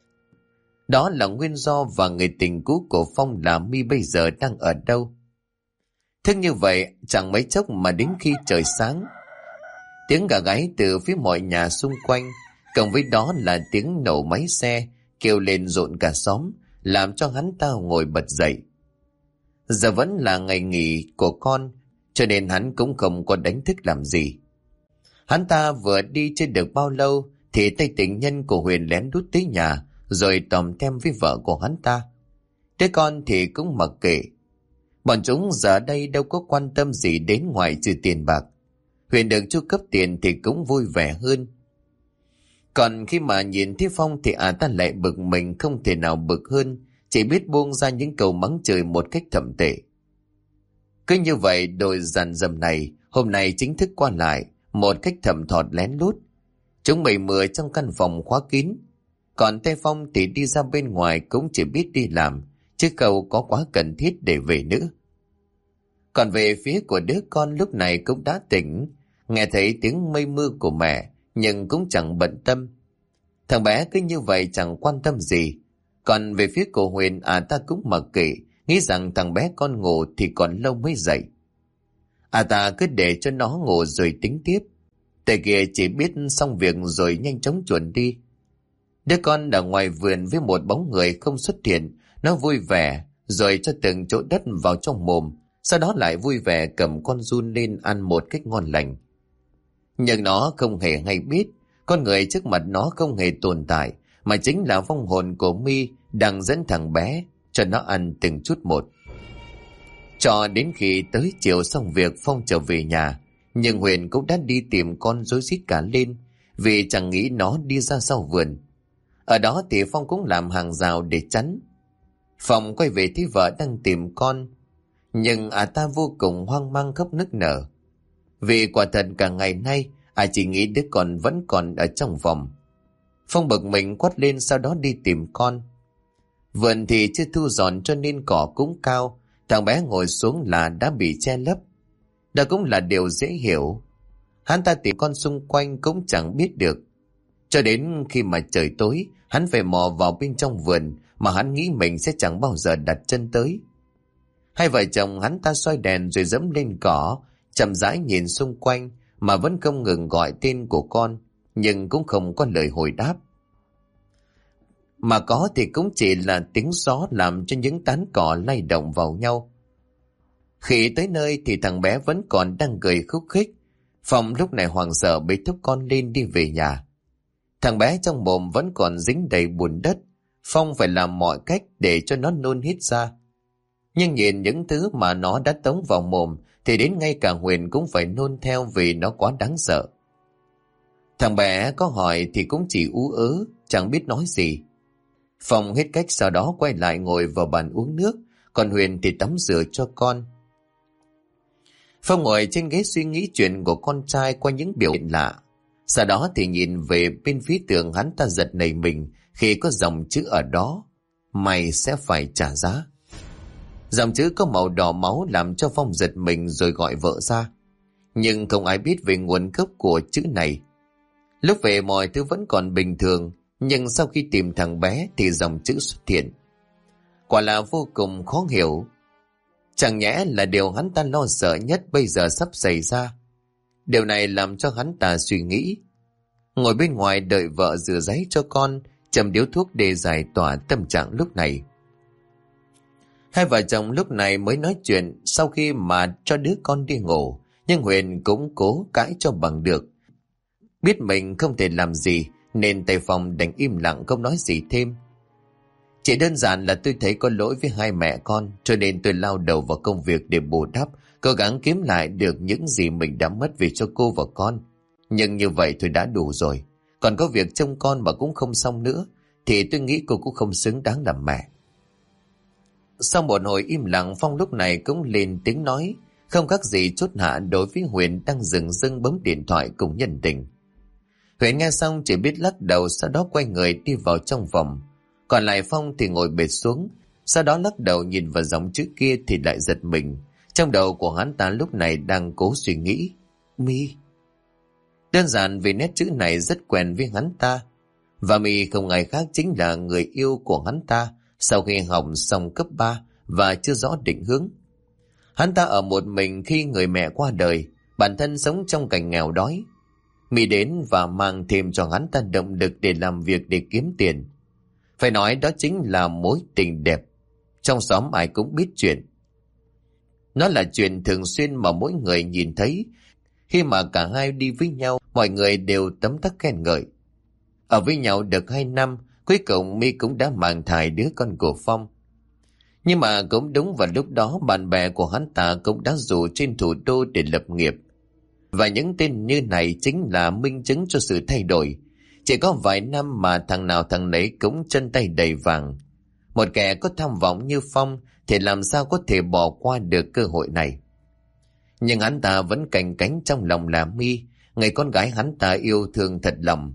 Đó là nguyên do và người tình cũ của Phong là My bây giờ đang ở đâu. Thế như vậy chẳng mấy chốc mà đến khi trời sáng, tiếng gà gáy từ phía mọi nhà xung quanh, cộng với đó là tiếng nổ máy xe kêu lên rộn cả xóm, làm cho hắn ta ngồi bật dậy. Giờ vẫn là ngày nghỉ của con, cho nên hắn cũng không có đánh thức làm gì. Hắn ta vừa đi chưa được bao lâu thì tay tình nhân của Huyền lén đút tới nhà rồi tòm tem với vợ của hắn ta. Đứa con thì cũng mặc kệ. Bọn chúng giờ đây đâu có quan tâm gì đến ngoài trừ tiền bạc. Huyền được chu cấp tiền thì cũng vui vẻ hơn. Còn khi mà nhìn thấy Phong thì ta lại bực mình không thể nào bực hơn, chỉ biết buông ra những câu mắng chửi một cách thậm tệ. Cứ như vậy đôi dàn dầm này hôm nay chính thức qua lại một cách thầm thọt lén lút. Chúng mày mưa trong căn phòng khóa kín. Còn tay Phong thì đi ra bên ngoài cũng chỉ biết đi làm, chứ không có quá cần thiết để về nữa. Còn về phía của đứa con lúc này cũng đã tỉnh, nghe thấy tiếng mây mưa của mẹ nhưng cũng chẳng bận tâm. Thằng bé cứ như vậy chẳng quan tâm gì. Còn về phía của Huyền ta cũng mặc kệ, nghĩ rằng thằng bé con ngủ thì còn lâu mới dậy. Ta cứ để cho nó ngủ rồi tính tiếp. Tay kia chỉ biết xong việc rồi nhanh chóng chuồn đi. Đứa con ở ngoài vườn với một bóng người không xuất hiện, nó vui vẻ rồi cho từng chỗ đất vào trong mồm, sau đó lại vui vẻ cầm con giun lên ăn một cách ngon lành. Nhưng nó không hề hay biết, con người trước mặt nó không hề tồn tại, mà chính là vong hồn của My đang dẫn thằng bé cho nó ăn từng chút một. Cho đến khi tới chiều xong việc, Phong trở về nhà, nhưng Huyền cũng đã đi tìm con rối rít cả lên, vì chẳng nghĩ nó đi ra sau vườn. Ở đó thì Phong cũng làm hàng rào để chắn. Phong quay về thấy vợ đang tìm con, nhưng ta vô cùng hoang mang khóc nức nở. Vì quả thật cả ngày nay chỉ nghĩ đứa con vẫn còn ở trong phòng. Phong bực mình quát lên, sau đó đi tìm con. Vườn thì chưa thu dọn cho nên cỏ cũng cao, thằng bé ngồi xuống là đã bị che lấp. Đó cũng là điều dễ hiểu. Hắn ta tìm con xung quanh cũng chẳng biết được. Cho đến khi mà trời tối, hắn phải mò vào bên trong vườn mà hắn nghĩ mình sẽ chẳng bao giờ đặt chân tới. Hai vợ chồng hắn ta soi đèn rồi dẫm lên cỏ, chậm rãi nhìn xung quanh mà vẫn không ngừng gọi tên của con, nhưng cũng không có lời hồi đáp. Mà có thì cũng chỉ là tiếng gió làm cho những tán cỏ lay động vào nhau. Khi tới nơi thì thằng bé vẫn còn đang cười khúc khích. Phong lúc này hoảng sợ bế thúc con lên đi về nhà. Thằng bé trong mồm vẫn còn dính đầy bùn đất. Phong phải làm mọi cách để cho nó nôn hít ra. Nhưng nhìn những thứ mà nó đã tống vào mồm thì đến ngay cả Huyền cũng phải nôn theo vì nó quá đáng sợ. Thằng bé có hỏi thì cũng chỉ ú ớ, chẳng biết nói gì. Phong hết cách sau đó quay lại ngồi vào bàn uống nước, còn Huyền thì tắm rửa cho con. Phong ngồi trên ghế suy nghĩ chuyện của con trai qua những biểu hiện lạ. Sau đó thì nhìn về bên phía tường, hắn ta giật nảy mình khi có dòng chữ ở đó: mày sẽ phải trả giá. Dòng chữ có màu đỏ máu làm cho Phong giật mình rồi gọi vợ ra. Nhưng không ai biết về nguồn gốc của chữ này. Lúc về mọi thứ vẫn còn bình thường, nhưng sau khi tìm thằng bé thì dòng chữ xuất hiện. Quả là vô cùng khó hiểu. Chẳng nhẽ là điều hắn ta lo sợ nhất bây giờ sắp xảy ra. Điều này làm cho hắn ta suy nghĩ. Ngồi bên ngoài đợi vợ rửa ráy cho con, châm điếu thuốc để giải tỏa tâm trạng lúc này. Hai vợ chồng lúc này mới nói chuyện sau khi mà cho đứa con đi ngủ, nhưng Huyền cũng cố cãi cho bằng được. Biết mình không thể làm gì nên tay Phong đành im lặng không nói gì thêm. Chỉ đơn giản là tôi thấy có lỗi với hai mẹ con, cho nên tôi lao đầu vào công việc để bù đắp, cố gắng kiếm lại được những gì mình đã mất vì cho cô và con. Nhưng như vậy tôi đã đủ rồi. Còn có việc trông con mà cũng không xong nữa, thì tôi nghĩ cô cũng không xứng đáng làm mẹ. Sau một hồi im lặng, Phong lúc này cũng lên tiếng nói, không khác gì chốt hạ đối với Huyền đang dừng dưng bấm điện thoại cùng nhân tình. Huyền nghe xong chỉ biết lắc đầu, sau đó quay người đi vào trong phòng. Còn lại Phong thì ngồi bệt xuống, sau đó lắc đầu nhìn vào dòng chữ kia thì lại giật mình. Trong đầu của hắn ta lúc này đang cố suy nghĩ. My. Đơn giản vì nét chữ này rất quen với hắn ta. Và My không ai khác chính là người yêu của hắn ta sau khi học xong cấp 3 và chưa rõ định hướng. Hắn ta ở một mình khi người mẹ qua đời, bản thân sống trong cảnh nghèo đói. My đến và mang thêm cho hắn ta động lực để làm việc để kiếm tiền. Phải nói đó chính là mối tình đẹp. Trong xóm ai cũng biết chuyện. Nó là chuyện thường xuyên mà mỗi người nhìn thấy. Khi mà cả hai đi với nhau, mọi người đều tấm tắc khen ngợi. Ở với nhau được 2 năm, cuối cùng My cũng đã mang thai đứa con của Phong. Nhưng mà cũng đúng vào lúc đó, bạn bè của hắn ta cũng đã rủ trên thủ đô để lập nghiệp. Và những tên như này chính là minh chứng cho sự thay đổi. Chỉ có vài năm mà thằng nào thằng nấy cũng chân tay đầy vàng. Một kẻ có tham vọng như Phong thì làm sao có thể bỏ qua được cơ hội này. Nhưng hắn ta vẫn canh cánh trong lòng là My, người con gái hắn ta yêu thương thật lòng.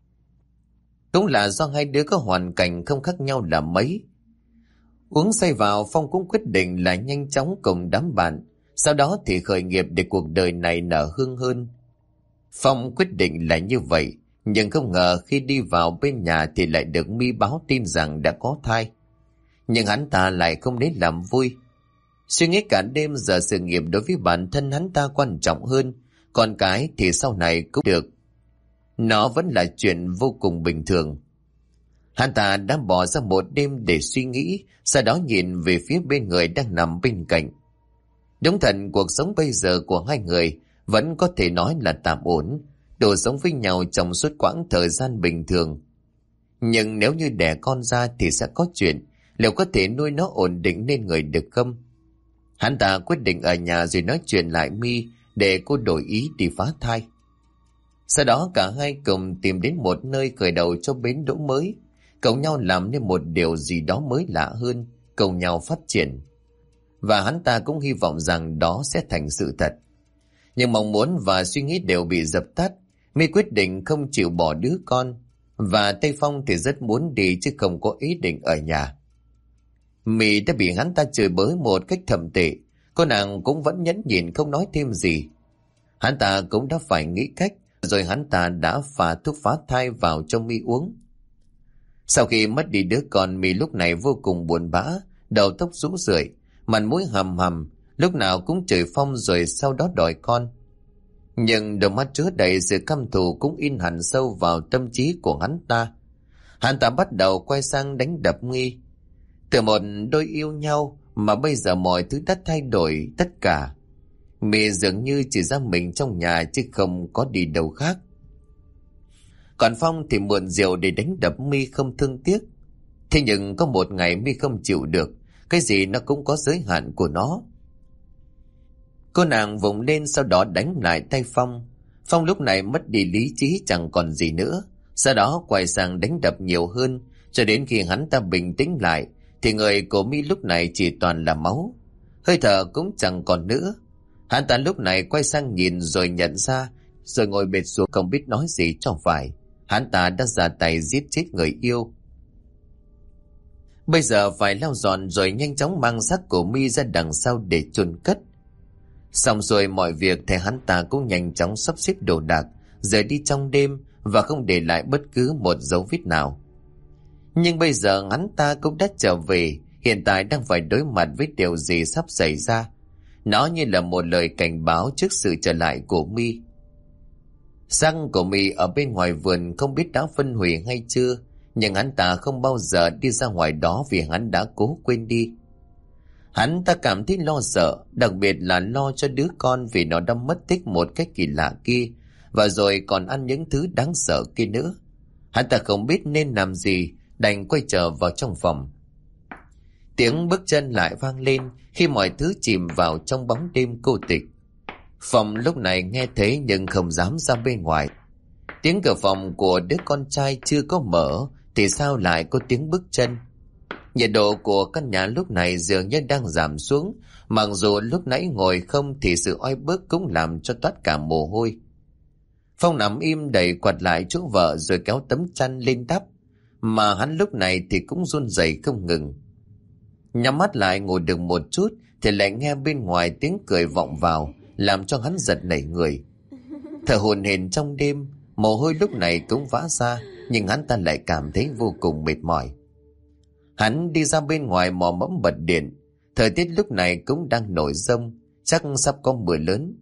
Cũng là do hai đứa có hoàn cảnh không khác nhau là mấy. Uống say vào, Phong cũng quyết định là nhanh chóng cùng đám bạn, sau đó thì khởi nghiệp để cuộc đời này nở hương hơn. Phong quyết định là như vậy, nhưng không ngờ khi đi vào bên nhà thì lại được My báo tin rằng đã có thai. Nhưng hắn ta lại không đến làm vui. Suy nghĩ cả đêm, giờ sự nghiệp đối với bản thân hắn ta quan trọng hơn, còn cái thì sau này cũng được. Nó vẫn là chuyện vô cùng bình thường. Hắn ta đã bỏ ra một đêm để suy nghĩ, sau đó nhìn về phía bên người đang nằm bên cạnh. Đúng thật, cuộc sống bây giờ của hai người vẫn có thể nói là tạm ổn, đủ sống với nhau trong suốt quãng thời gian bình thường. Nhưng nếu như đẻ con ra thì sẽ có chuyện, liệu có thể nuôi nó ổn định nên người được không? Hắn ta quyết định ở nhà rồi nói chuyện lại My để cô đổi ý đi phá thai. Sau đó cả hai cùng tìm đến một nơi khởi đầu cho bến đỗ mới, cùng nhau làm nên một điều gì đó mới lạ hơn, cùng nhau phát triển. Và hắn ta cũng hy vọng rằng đó sẽ thành sự thật. Nhưng mong muốn và suy nghĩ đều bị dập tắt. My quyết định không chịu bỏ đứa con, và Tây Phong thì rất muốn đi chứ không có ý định ở nhà. My đã bị hắn ta chửi bới một cách thậm tệ, cô nàng cũng vẫn nhẫn nhịn không nói thêm gì. Hắn ta cũng đã phải nghĩ cách, rồi hắn ta đã pha thuốc phá thai vào cho My uống. Sau khi mất đi đứa con, My lúc này vô cùng buồn bã, đầu tóc rũ rượi, mặt mũi hầm hầm, lúc nào cũng chửi Phong rồi sau đó đòi con. Nhưng đôi mắt chứa đầy sự căm thù cũng in hẳn sâu vào tâm trí của hắn ta. Hắn ta bắt đầu quay sang đánh đập My. Từ một đôi yêu nhau mà bây giờ mọi thứ đã thay đổi tất cả. My dường như chỉ ra mình trong nhà chứ không có đi đâu khác. Còn Phong thì mượn rượu để đánh đập My không thương tiếc. Thế nhưng có một ngày My không chịu được, cái gì nó cũng có giới hạn của nó. Cô nàng vùng lên sau đó đánh lại tay Phong. Phong lúc này mất đi lý trí chẳng còn gì nữa, sau đó quay sang đánh đập nhiều hơn, cho đến khi hắn ta bình tĩnh lại thì người của My lúc này chỉ toàn là máu, hơi thở cũng chẳng còn nữa. Hắn ta lúc này quay sang nhìn rồi nhận ra, rồi ngồi bệt xuống không biết nói gì cho phải. Hắn ta đã ra tay giết chết người yêu. Bây giờ phải lau dọn rồi nhanh chóng mang xác của My ra đằng sau để chôn cất. Xong rồi mọi việc thì hắn ta cũng nhanh chóng sắp xếp đồ đạc, rời đi trong đêm và không để lại bất cứ một dấu vết nào. Nhưng bây giờ hắn ta cũng đã trở về, hiện tại đang phải đối mặt với điều gì sắp xảy ra. Nó như là một lời cảnh báo trước sự trở lại của My. Xác của My ở bên ngoài vườn không biết đã phân hủy hay chưa, nhưng hắn ta không bao giờ đi ra ngoài đó vì hắn đã cố quên đi. Hắn ta cảm thấy lo sợ, đặc biệt là lo cho đứa con vì nó đã mất tích một cách kỳ lạ kia, và rồi còn ăn những thứ đáng sợ kia nữa. Hắn ta không biết nên làm gì, đành quay trở vào trong phòng. Tiếng bước chân lại vang lên khi mọi thứ chìm vào trong bóng đêm cô tịch. Phòng lúc này nghe thấy nhưng không dám ra bên ngoài. Tiếng cửa phòng của đứa con trai chưa có mở thì sao lại có tiếng bước chân. Nhiệt độ của căn nhà lúc này dường như đang giảm xuống, mặc dù lúc nãy ngồi không thì sự oi bức cũng làm cho toát cả mồ hôi. Phong nằm im đẩy quạt lại chỗ vợ rồi kéo tấm chăn lên đắp, mà hắn lúc này thì cũng run rẩy không ngừng. Nhắm mắt lại ngồi được một chút thì lại nghe bên ngoài tiếng cười vọng vào, làm cho hắn giật nảy người. Thở hổn hển trong đêm, mồ hôi lúc này cũng vã ra, nhưng hắn ta lại cảm thấy vô cùng mệt mỏi. Hắn đi ra bên ngoài mò mẫm bật điện. Thời tiết lúc này cũng đang nổi giông, chắc sắp có mưa lớn.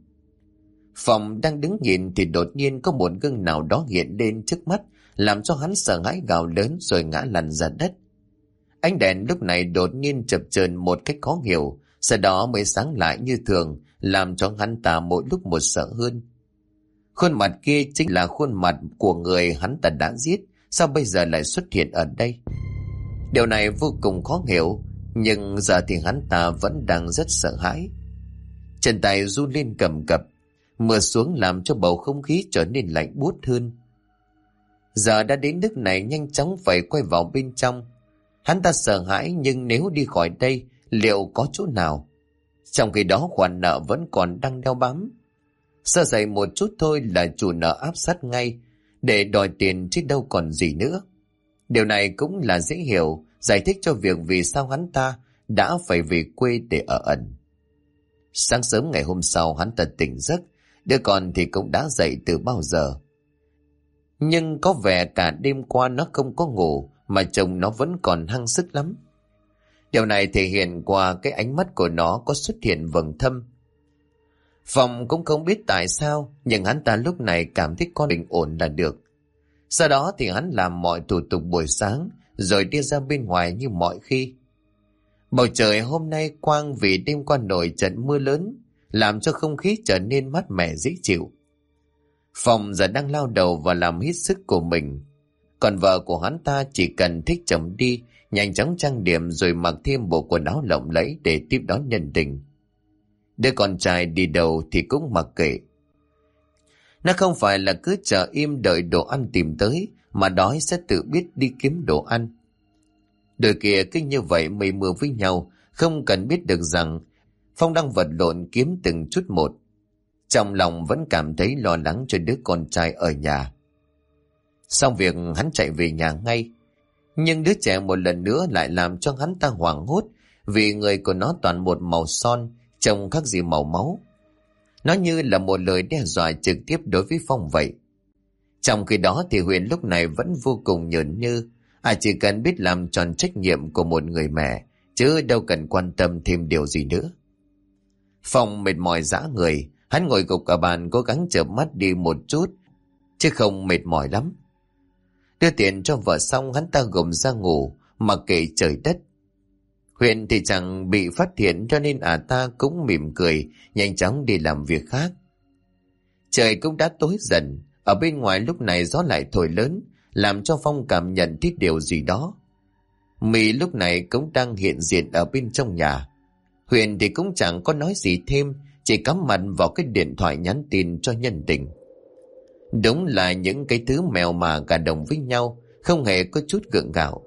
Phòng đang đứng nhìn thì đột nhiên có một gương nào đó hiện lên trước mắt, làm cho hắn sợ hãi gào lớn rồi ngã lăn ra đất. Ánh đèn lúc này đột nhiên chập chờn một cách khó hiểu, sau đó mới sáng lại như thường, làm cho hắn ta mỗi lúc một sợ hơn. Khuôn mặt kia chính là khuôn mặt của người hắn ta đã giết, sao bây giờ lại xuất hiện ở đây? Điều này vô cùng khó hiểu, nhưng giờ thì hắn ta vẫn đang rất sợ hãi. Chân tay run lên cầm cập, mưa xuống làm cho bầu không khí trở nên lạnh buốt hơn. Giờ đã đến nước này, nhanh chóng phải quay vào bên trong. Hắn ta sợ hãi, nhưng nếu đi khỏi đây liệu có chỗ nào? Trong khi đó khoản nợ vẫn còn đang đeo bám. Sơ sẩy một chút thôi là chủ nợ áp sát ngay để đòi tiền chứ đâu còn gì nữa. Điều này cũng là dễ hiểu, giải thích cho việc vì sao hắn ta đã phải về quê để ở ẩn. Sáng sớm ngày hôm sau hắn ta tỉnh giấc, đứa con thì cũng đã dậy từ bao giờ. Nhưng có vẻ cả đêm qua nó không có ngủ, mà chồng nó vẫn còn hăng sức lắm. Điều này thể hiện qua cái ánh mắt của nó có xuất hiện vầng thâm. Phòng cũng không biết tại sao, nhưng hắn ta lúc này cảm thấy con bình ổn là được. Sau đó thì hắn làm mọi thủ tục buổi sáng, rồi đi ra bên ngoài như mọi khi. Bầu trời hôm nay quang vì đêm qua nổi trận mưa lớn, làm cho không khí trở nên mát mẻ dễ chịu. Phòng giờ đang lao đầu vào làm hết sức của mình. Còn vợ của hắn ta chỉ cần thích chồng đi, nhanh chóng trang điểm rồi mặc thêm bộ quần áo lộng lẫy để tiếp đón nhân tình. Đứa con trai đi đầu thì cũng mặc kệ. Nó không phải là cứ chờ im đợi đồ ăn tìm tới, mà đói sẽ tự biết đi kiếm đồ ăn. Đôi kia cứ như vậy mây mưa với nhau, không cần biết được rằng Phong đang vật lộn kiếm từng chút một. Trong lòng vẫn cảm thấy lo lắng cho đứa con trai ở nhà. Xong việc hắn chạy về nhà ngay. Nhưng đứa trẻ một lần nữa lại làm cho hắn ta hoảng hốt, vì người của nó toàn một màu son, trông khác gì màu máu. Nó như là một lời đe dọa trực tiếp đối với Phong vậy. Trong khi đó thì Huyền lúc này vẫn vô cùng nhởn nhơ. Chỉ cần biết làm tròn trách nhiệm của một người mẹ, chứ đâu cần quan tâm thêm điều gì nữa. Phong mệt mỏi rã người, hắn ngồi gục ở bàn cố gắng chợp mắt đi một chút, chứ không mệt mỏi lắm. Đưa tiền cho vợ xong hắn ta gồng ra ngủ, mặc kệ trời đất. Huyền thì chẳng bị phát hiện cho nên ta cũng mỉm cười, nhanh chóng đi làm việc khác. Trời cũng đã tối dần, ở bên ngoài lúc này gió lại thổi lớn, làm cho Phong cảm nhận thấy điều gì đó. Mỹ lúc này cũng đang hiện diện ở bên trong nhà. Huyền thì cũng chẳng có nói gì thêm, chỉ cắm mặt vào cái điện thoại nhắn tin cho nhân tình. Đúng là những cái thứ mèo mà gà đồng với nhau, không hề có chút gượng gạo.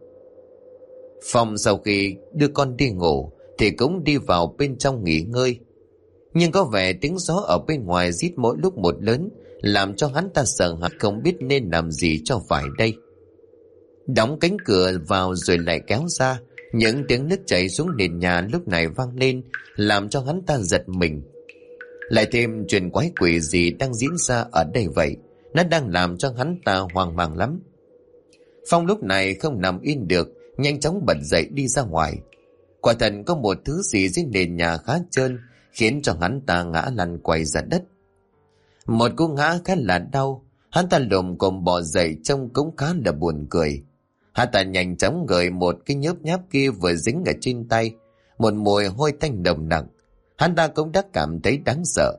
Phong sau khi đưa con đi ngủ thì cũng đi vào bên trong nghỉ ngơi. Nhưng có vẻ tiếng gió ở bên ngoài rít mỗi lúc một lớn, làm cho hắn ta sợ hãi không biết nên làm gì cho phải đây. Đóng cánh cửa vào rồi lại kéo ra, những tiếng nước chảy xuống nền nhà lúc này vang lên, làm cho hắn ta giật mình. Lại thêm chuyện quái quỷ gì đang diễn ra ở đây vậy, nó đang làm cho hắn ta hoang mang lắm. Phong lúc này không nằm yên được, nhanh chóng bật dậy đi ra ngoài. Quả thật có một thứ gì dưới nền nhà khá trơn, khiến cho hắn ta ngã lăn quay ra đất. Một cú ngã khá là đau, hắn ta lồm cồm bò dậy trông cũng khá là buồn cười. Hắn ta nhanh chóng gợi một cái nhớp nháp kia vừa dính ở trên tay, một mùi hôi tanh nồng nặc. Hắn ta cũng đã cảm thấy đáng sợ.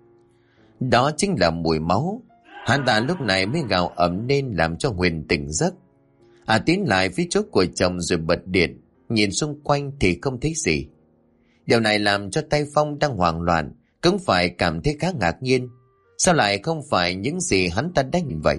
Đó chính là mùi máu. Hắn ta lúc này mới gào ầm lên làm cho Huyền tỉnh giấc. Tiến lại phía chỗ của chồng rồi bật điện, nhìn xung quanh thì không thấy gì. Điều này làm cho tay Phong đang hoảng loạn cũng phải cảm thấy khá ngạc nhiên. Sao lại không phải những gì hắn ta đánh vậy?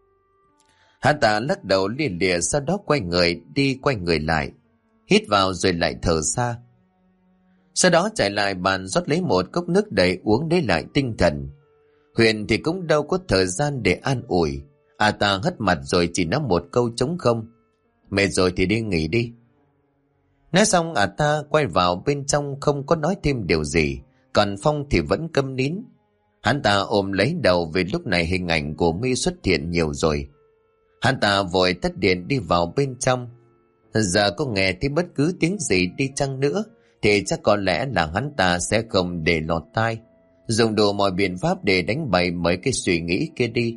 Hắn ta lắc đầu lia lịa, sau đó quay người đi quay người lại, hít vào rồi lại thở xa. Sau đó chạy lại bàn rót lấy một cốc nước đầy uống lấy lại tinh thần. Huyền thì cũng đâu có thời gian để an ủi. Ta hất mặt rồi chỉ nói một câu trống không: mệt rồi thì đi nghỉ đi. Nói xong ta quay vào bên trong không có nói thêm điều gì. Còn Phong thì vẫn câm nín. Hắn ta ôm lấy đầu vì lúc này hình ảnh của My xuất hiện nhiều rồi. Hắn ta vội tắt điện đi vào bên trong. Giờ có nghe thấy bất cứ tiếng gì đi chăng nữa thì chắc có lẽ là hắn ta sẽ không để lọt tai, dùng đủ mọi biện pháp để đánh bậy mấy cái suy nghĩ kia đi.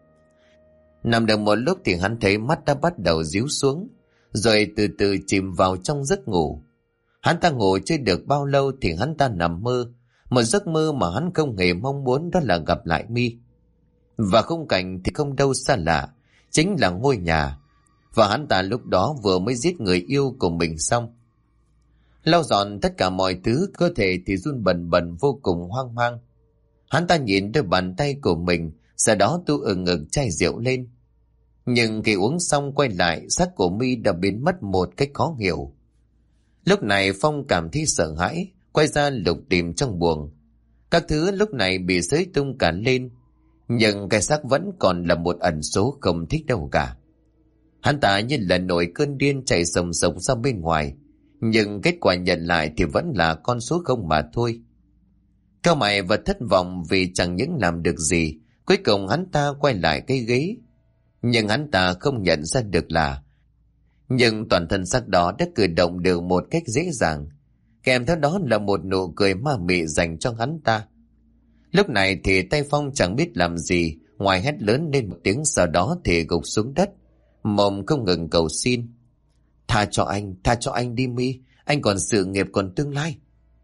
Nằm được một lúc thì hắn thấy mắt đã bắt đầu díu xuống, rồi từ từ chìm vào trong giấc ngủ. Hắn ta ngủ chưa được bao lâu thì hắn ta nằm mơ, một giấc mơ mà hắn không hề mong muốn, đó là gặp lại My. Và khung cảnh thì không đâu xa lạ, chính là ngôi nhà. Và hắn ta lúc đó vừa mới giết người yêu của mình xong. Lau dọn tất cả mọi thứ, cơ thể thì run bần bần vô cùng hoang mang. Hắn ta nhìn đôi bàn tay của mình, sau đó tu ngực chai rượu lên. Nhưng khi uống xong quay lại, xác của My đã biến mất một cách khó hiểu. Lúc này Phong cảm thấy sợ hãi, quay ra lục tìm trong buồng. Các thứ lúc này bị xới tung cả lên, nhưng cái xác vẫn còn là một ẩn số không thích đâu cả. Hắn ta như là nổi cơn điên chạy sồng sồng ra bên ngoài, nhưng kết quả nhận lại thì vẫn là con số không mà thôi. Cao mày và thất vọng vì chẳng những làm được gì, cuối cùng hắn ta quay lại cái ghế. Nhưng hắn ta không nhận ra được là nhưng toàn thân xác đó đã cử động được một cách dễ dàng, kèm theo đó là một nụ cười ma mị dành cho hắn ta. Lúc này thì tay Phong chẳng biết làm gì ngoài hét lớn lên một tiếng, sau đó thì gục xuống đất, mồm không ngừng cầu xin: tha cho anh đi My, anh còn sự nghiệp còn tương lai.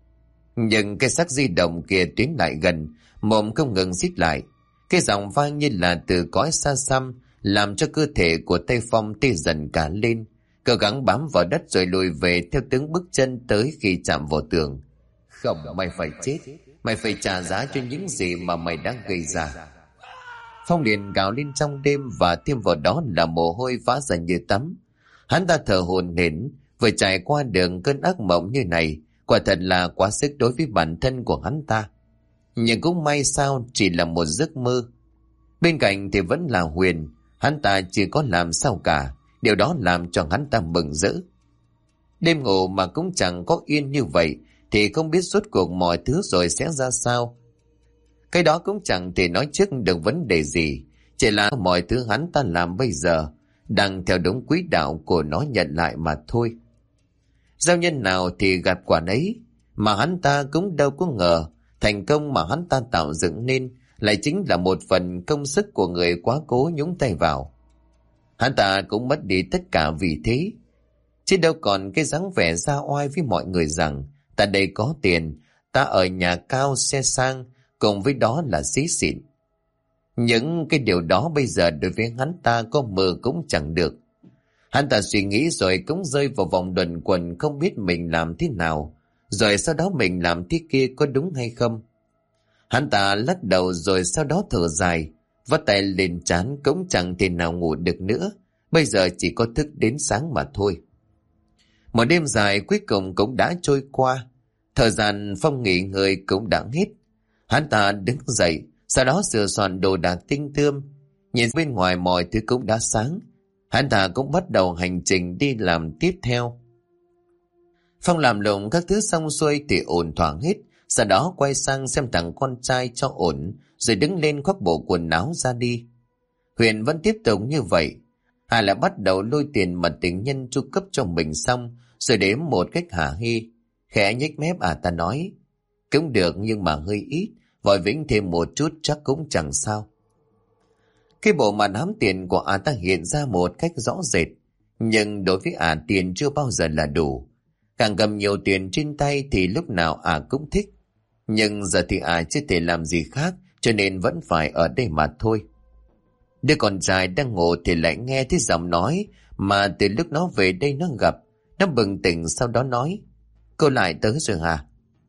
Nhưng cái xác di động kia tiến lại gần, mồm không ngừng xít lại. Cái giọng vang như là từ cõi xa xăm, làm cho cơ thể của tay Phong tê dần cả lên, cố gắng bám vào đất rồi lùi về theo tiếng bước chân tới khi chạm vào tường. Không, mày phải chết, mày phải trả giá cho những gì mà mày đang gây ra. Phong liền gào lên trong đêm, và thêm vào đó là mồ hôi vã ra như tắm. Hắn ta thở hổn hển, vừa trải qua đường cơn ác mộng như này, quả thật là quá sức đối với bản thân của hắn ta. Nhưng cũng may sao chỉ là một giấc mơ. Bên cạnh thì vẫn là Huyền, hắn ta chưa có làm sao cả, điều đó làm cho hắn ta mừng rỡ. Đêm ngủ mà cũng chẳng có yên như vậy thì không biết suốt cuộc mọi thứ rồi sẽ ra sao. Cái đó cũng chẳng thể nói trước được vấn đề gì, chỉ là mọi thứ hắn ta làm bây giờ đang theo đúng quỹ đạo của nó nhận lại mà thôi. Giao nhân nào thì gặt quả nấy, mà hắn ta cũng đâu có ngờ thành công mà hắn ta tạo dựng nên lại chính là một phần công sức của người quá cố nhúng tay vào. Hắn ta cũng mất đi tất cả vì thế, chứ đâu còn cái dáng vẻ ra oai với mọi người rằng ta đây có tiền, ta ở nhà cao xe sang, cùng với đó là xí xịn. Những cái điều đó bây giờ đối với hắn ta có mơ cũng chẳng được. Hắn ta suy nghĩ rồi cũng rơi vào vòng luẩn quẩn, không biết mình làm thế nào, rồi sau đó mình làm thế kia có đúng hay không. Hắn ta lắc đầu rồi sau đó thở dài, vắt tay lên trán, cũng chẳng thể nào ngủ được nữa. Bây giờ chỉ có thức đến sáng mà thôi. Một đêm dài cuối cùng cũng đã trôi qua. Thời gian Phong nghỉ ngơi cũng đã hết. Hắn ta đứng dậy, sau đó sửa soạn đồ đạc tinh tươm. Nhìn bên ngoài mọi thứ cũng đã sáng. Hắn ta cũng bắt đầu hành trình đi làm tiếp theo. Phong làm lụng các thứ xong xuôi thì ổn thỏa hết. Sau đó quay sang xem thằng con trai cho ổn, rồi đứng lên khoác bộ quần áo ra đi. Huyền vẫn tiếp tục như vậy. Hà lại bắt đầu lôi tiền mà tình nhân chu cấp cho mình xong, rồi đếm một cách hả hê. Khẽ nhếch mép ta nói: cũng được nhưng mà hơi ít, vội vĩnh thêm một chút chắc cũng chẳng sao. Cái bộ mặt hám tiền của ta hiện ra một cách rõ rệt, nhưng đối với tiền chưa bao giờ là đủ. Càng cầm nhiều tiền trên tay thì lúc nào cũng thích. Nhưng giờ thì chưa thể làm gì khác, cho nên vẫn phải ở đây mà thôi. Đứa con trai đang ngủ thì lại nghe thấy giọng nói mà từ lúc nó về đây nó gặp. Nó bừng tỉnh sau đó nói: Cô lại tới rồi hả?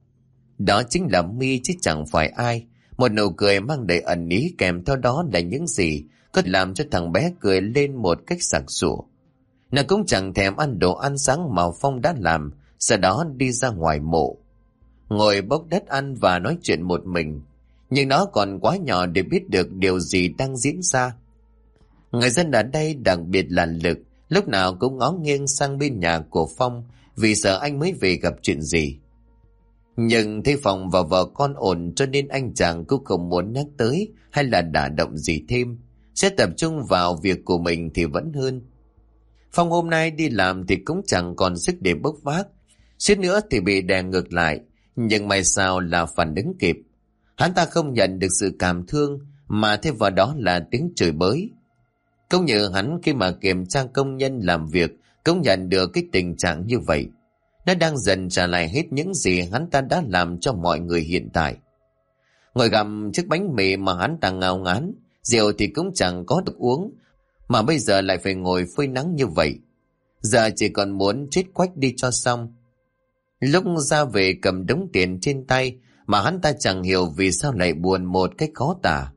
Đó chính là My chứ chẳng phải ai. Một nụ cười mang đầy ẩn ý, kèm theo đó là những gì có làm cho thằng bé cười lên một cách sặc sụa. Nó cũng chẳng thèm ăn đồ ăn sáng mà Phong đã làm, sau đó đi ra ngoài mộ, ngồi bốc đất ăn và nói chuyện một mình. Nhưng nó còn quá nhỏ để biết được điều gì đang diễn ra. Người dân ở đây, đặc biệt là Lực, lúc nào cũng ngó nghiêng sang bên nhà của Phong vì sợ anh mới về gặp chuyện gì. Nhưng thấy Phong và vợ con ổn cho nên anh chàng cũng không muốn nhắc tới hay là đả động gì thêm, sẽ tập trung vào việc của mình thì vẫn hơn. Phong hôm nay đi làm thì cũng chẳng còn sức để bốc vác, suýt nữa thì bị đè ngược lại, nhưng may sao là phản ứng kịp. Hắn ta không nhận được sự cảm thương mà thêm vào đó là tiếng chửi bới. Cũng như hắn khi mà kiểm tra công nhân làm việc cũng nhận được cái tình trạng như vậy. Nó đang dần trả lại hết những gì hắn ta đã làm cho mọi người hiện tại. Ngồi gặm chiếc bánh mì mà hắn ta ngao ngán, rượu thì cũng chẳng có được uống, mà bây giờ lại phải ngồi phơi nắng như vậy. Giờ chỉ còn muốn chết quách đi cho xong. Lúc ra về cầm đống tiền trên tay mà hắn ta chẳng hiểu vì sao lại buồn một cách khó tả.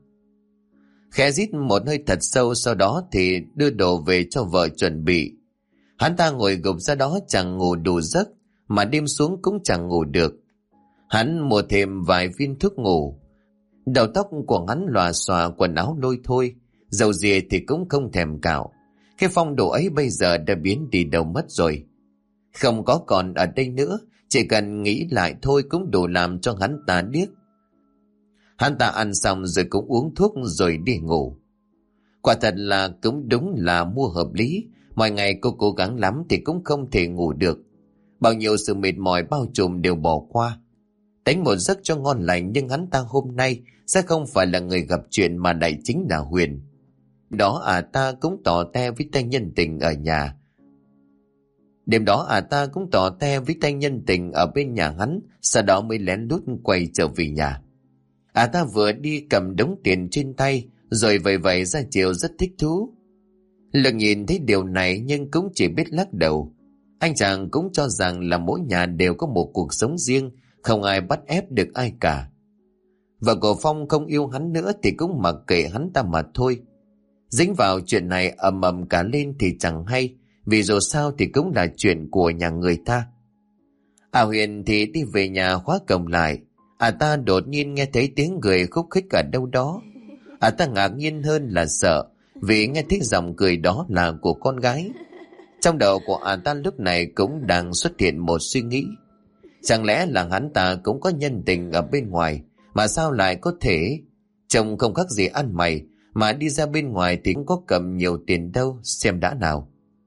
Khẽ rít một hơi thật sâu, sau đó thì đưa đồ về cho vợ chuẩn bị. Hắn ta ngồi gục ra đó chẳng ngủ đủ giấc, mà đêm xuống cũng chẳng ngủ được. Hắn mua thêm vài viên thuốc ngủ. Đầu tóc của hắn lòa xòa, quần áo lôi thôi, dầu dìa thì cũng không thèm cạo. Cái phong độ ấy bây giờ đã biến đi đâu mất rồi. Không có còn ở đây nữa, chỉ cần nghĩ lại thôi cũng đủ làm cho hắn ta điếc. Hắn ta ăn xong rồi cũng uống thuốc rồi đi ngủ. Quả thật là cũng đúng là mua hợp lý. Mọi ngày cô cố gắng lắm thì cũng không thể ngủ được. Bao nhiêu sự mệt mỏi bao trùm đều bỏ qua. Đánh một giấc cho ngon lành, nhưng hắn ta hôm nay sẽ không phải là người gặp chuyện mà lại chính là Huyền. Đó ta cũng tỏ te với tay nhân tình ở nhà. Đêm đó ta cũng tỏ te với tay nhân tình ở bên nhà hắn, sau đó mới lén lút quay trở về nhà. Ta vừa đi cầm đống tiền trên tay, rồi vầy vầy ra chiều rất thích thú. Lực nhìn thấy điều này nhưng cũng chỉ biết lắc đầu. Anh chàng cũng cho rằng là mỗi nhà đều có một cuộc sống riêng, không ai bắt ép được ai cả. Vợ của Phong không yêu hắn nữa thì cũng mặc kệ hắn ta mà thôi. Dính vào chuyện này ầm ầm cả lên thì chẳng hay, vì dù sao thì cũng là chuyện của nhà người ta. Huyền thì đi về nhà khóa cổng lại. Ta đột nhiên nghe thấy tiếng cười khúc khích ở đâu đó. Ta ngạc nhiên hơn là sợ, vì nghe thấy giọng cười đó là của con gái. Trong đầu của ta lúc này cũng đang xuất hiện một suy nghĩ. Chẳng lẽ là hắn ta cũng có nhân tình ở bên ngoài, mà sao lại có thể chồng không khác gì ăn mày, mà đi ra bên ngoài thì cũng có cầm nhiều tiền đâu, xem đã nào.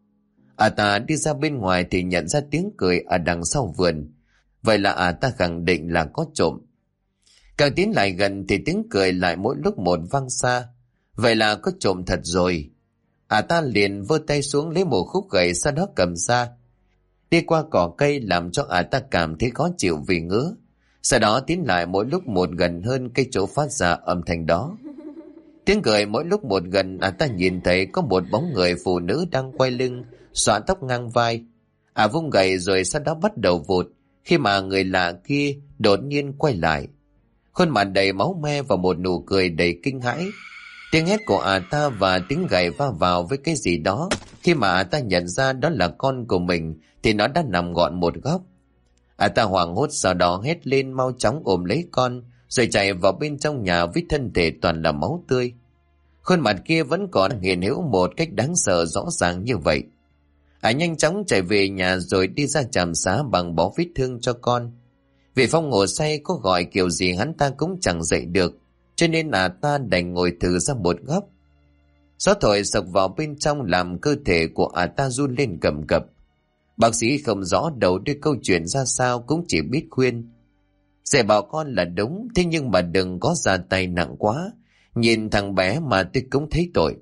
Ta đi ra bên ngoài thì nhận ra tiếng cười ở đằng sau vườn. Vậy là ta khẳng định là có trộm. Càng tiến lại gần thì tiếng cười lại mỗi lúc một vang xa. Vậy là có trộm thật rồi. Ta liền vơ tay xuống lấy một khúc gậy, sau đó cầm ra. Đi qua cỏ cây làm cho ta cảm thấy khó chịu vì ngứa. Sau đó tiến lại mỗi lúc một gần hơn cái chỗ phát ra âm thanh đó. Tiếng cười mỗi lúc một gần, ta nhìn thấy có một bóng người phụ nữ đang quay lưng, xõa tóc ngang vai. Vung gậy rồi sau đó bắt đầu vụt, khi mà người lạ kia đột nhiên quay lại. Khuôn mặt đầy máu me và một nụ cười đầy kinh hãi. Tiếng hét của ta và tiếng gậy va vào với cái gì đó. Khi mà ta nhận ra đó là con của mình thì nó đã nằm gọn một góc. Ta hoảng hốt, sau đó hét lên mau chóng ôm lấy con, rồi chạy vào bên trong nhà với thân thể toàn là máu tươi. Khuôn mặt kia vẫn còn hiện hữu một cách đáng sợ rõ ràng như vậy. Nhanh chóng chạy về nhà rồi đi ra trạm xá bằng bó vết thương cho con. Vì Phong ngủ say, có gọi kiểu gì hắn ta cũng chẳng dậy được, cho nên ta đành ngồi thử ra một góc. Gió thổi sộc vào bên trong làm cơ thể của ta run lên cầm cập. Bác sĩ không rõ đầu đuôi câu chuyện ra sao, cũng chỉ biết khuyên. Dạy bảo con là đúng, thế nhưng mà đừng có ra tay nặng quá. Nhìn thằng bé mà tôi cũng thấy tội.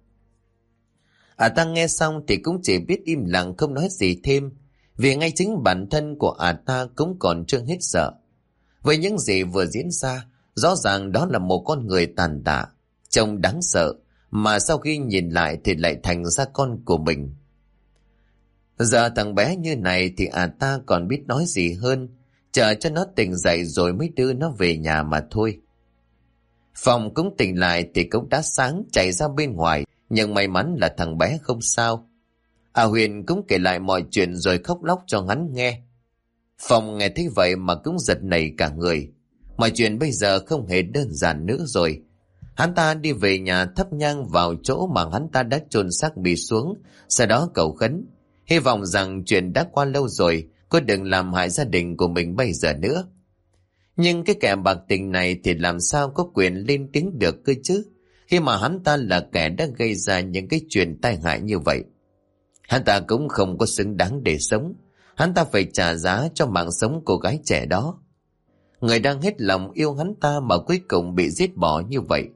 Ta nghe xong thì cũng chỉ biết im lặng không nói gì thêm, vì ngay chính bản thân của ta cũng còn chưa hết sợ. Với những gì vừa diễn ra, rõ ràng đó là một con người tàn tạ, trông đáng sợ, mà sau khi nhìn lại thì lại thành ra con của mình. Giờ thằng bé như này thì ta còn biết nói gì hơn, chờ cho nó tỉnh dậy rồi mới đưa nó về nhà mà thôi. Phong cũng tỉnh lại thì cũng đã sáng, chạy ra bên ngoài, nhưng may mắn là thằng bé không sao. Huyền cũng kể lại mọi chuyện rồi khóc lóc cho hắn nghe. Phong nghe thấy vậy mà cũng giật nảy cả người. Mọi chuyện bây giờ không hề đơn giản nữa rồi. Hắn ta đi về nhà thắp nhang vào chỗ mà hắn ta đã chôn xác Mì xuống, sau đó cầu khấn, hy vọng rằng chuyện đã qua lâu rồi, cô đừng làm hại gia đình của mình bây giờ nữa. Nhưng cái kẻ bạc tình này thì làm sao có quyền lên tiếng được cơ chứ, khi mà hắn ta là kẻ đã gây ra những cái chuyện tai hại như vậy. Hắn ta cũng không có xứng đáng để sống. Hắn ta phải trả giá cho mạng sống cô gái trẻ đó. Người đang hết lòng yêu hắn ta mà cuối cùng bị giết bỏ như vậy.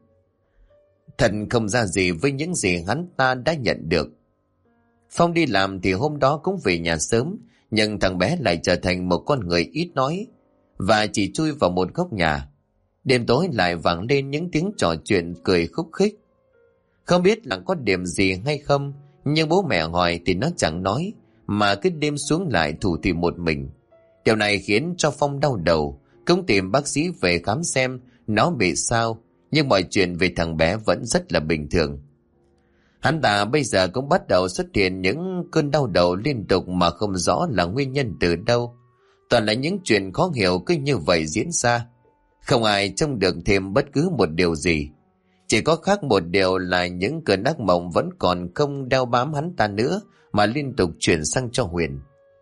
Thật không ra gì với những gì hắn ta đã nhận được. Phong đi làm thì hôm đó cũng về nhà sớm, nhưng thằng bé lại trở thành một con người ít nói và chỉ chui vào một góc nhà. Đêm tối lại vang lên những tiếng trò chuyện cười khúc khích. Không biết là có điểm gì hay không, nhưng bố mẹ hỏi thì nó chẳng nói, mà cứ đêm xuống lại thủ thì một mình. Điều này khiến cho Phong đau đầu, cũng tìm bác sĩ về khám xem nó bị sao, nhưng mọi chuyện về thằng bé vẫn rất là bình thường. Hắn ta bây giờ cũng bắt đầu xuất hiện những cơn đau đầu liên tục mà không rõ là nguyên nhân từ đâu. Toàn là những chuyện khó hiểu cứ như vậy diễn ra. Không ai trông được thêm bất cứ một điều gì. Chỉ có khác một điều là những cơn ác mộng vẫn còn không đeo bám hắn ta nữa, mà liên tục chuyển sang cho Huyền.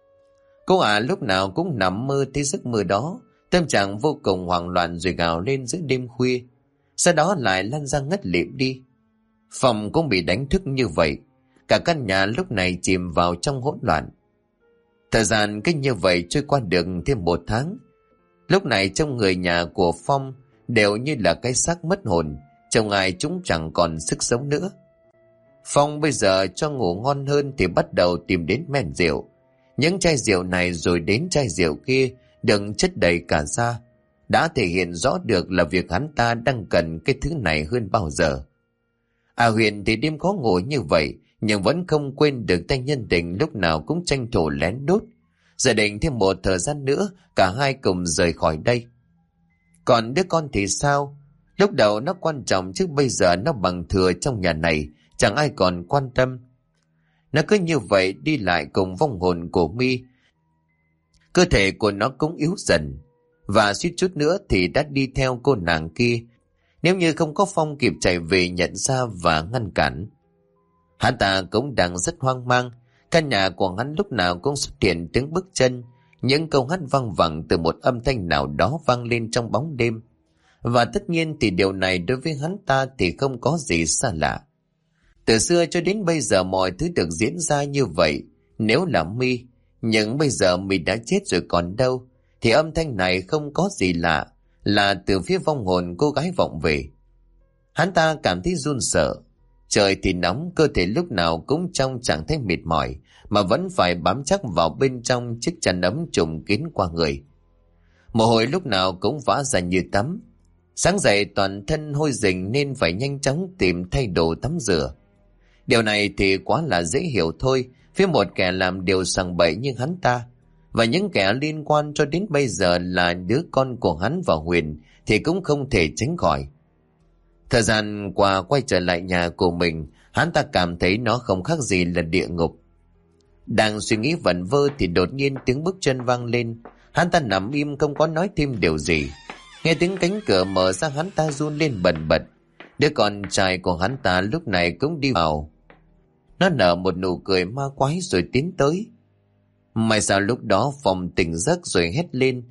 Cô lúc nào cũng nằm mơ thấy giấc mơ đó, tâm trạng vô cùng hoảng loạn rồi gào lên giữa đêm khuya, sau đó lại lăn ra ngất lịm đi. Phòng cũng bị đánh thức như vậy, cả căn nhà lúc này chìm vào trong hỗn loạn. Thời gian cứ như vậy trôi qua được thêm 1 tháng. Lúc này trong người nhà của Phong đều như là cái xác mất hồn, chồng ai chúng chẳng còn sức sống nữa. Phong bây giờ cho ngủ ngon hơn thì bắt đầu tìm đến men rượu. Những chai rượu này rồi đến chai rượu kia đựng chất đầy cả ra, đã thể hiện rõ được là việc hắn ta đang cần cái thứ này hơn bao giờ. Huyền thì đêm khó ngủ như vậy, nhưng vẫn không quên được tay nhân tình lúc nào cũng tranh thủ lén lút. Giờ định thêm một thời gian nữa, cả hai cùng rời khỏi đây. Còn đứa con thì sao? Lúc đầu nó quan trọng chứ bây giờ nó bằng thừa trong nhà này, chẳng ai còn quan tâm. Nó cứ như vậy đi lại cùng vong hồn của My. Cơ thể của nó cũng yếu dần, và suýt chút nữa thì đã đi theo cô nàng kia, nếu như không có Phong kịp chạy về nhận ra và ngăn cản. Hắn ta cũng đang rất hoang mang. Căn nhà của hắn lúc nào cũng xuất hiện tiếng bước chân, những câu hát văng vẳng từ một âm thanh nào đó vang lên trong bóng đêm. Và tất nhiên thì điều này đối với hắn ta thì không có gì xa lạ. Từ xưa cho đến bây giờ mọi thứ được diễn ra như vậy. Nếu là My, nhưng bây giờ My đã chết rồi còn đâu, thì âm thanh này không có gì lạ, là từ phía vong hồn cô gái vọng về. Hắn ta cảm thấy run sợ. Trời thì nóng, cơ thể lúc nào cũng trong trạng thái mệt mỏi, mà vẫn phải bám chắc vào bên trong chiếc chăn ấm trùm kín qua người. Mồ hôi lúc nào cũng vã ra như tắm. Sáng dậy toàn thân hôi rình nên phải nhanh chóng tìm thay đồ tắm rửa. Điều này thì quá là dễ hiểu thôi, phía một kẻ làm điều sằng bậy như hắn ta. Và những kẻ liên quan cho đến bây giờ là đứa con của hắn và Huyền thì cũng không thể tránh khỏi. Thời gian qua quay trở lại nhà của mình, hắn ta cảm thấy nó không khác gì là địa ngục. Đang suy nghĩ vẩn vơ thì đột nhiên tiếng bước chân vang lên. Hắn ta nằm im không có nói thêm điều gì. Nghe tiếng cánh cửa mở ra, hắn ta run lên bần bật. Đứa con trai của hắn ta lúc này cũng đi vào. Nó nở một nụ cười ma quái rồi tiến tới. May sao lúc đó Phong tỉnh giấc rồi hét lên.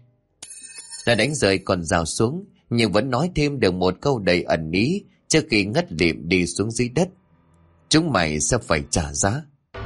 Nó đánh rơi con dao xuống, nhưng vẫn nói thêm được một câu đầy ẩn ý trước khi ngất lịm đi xuống dưới đất. Chúng mày sẽ phải trả giá.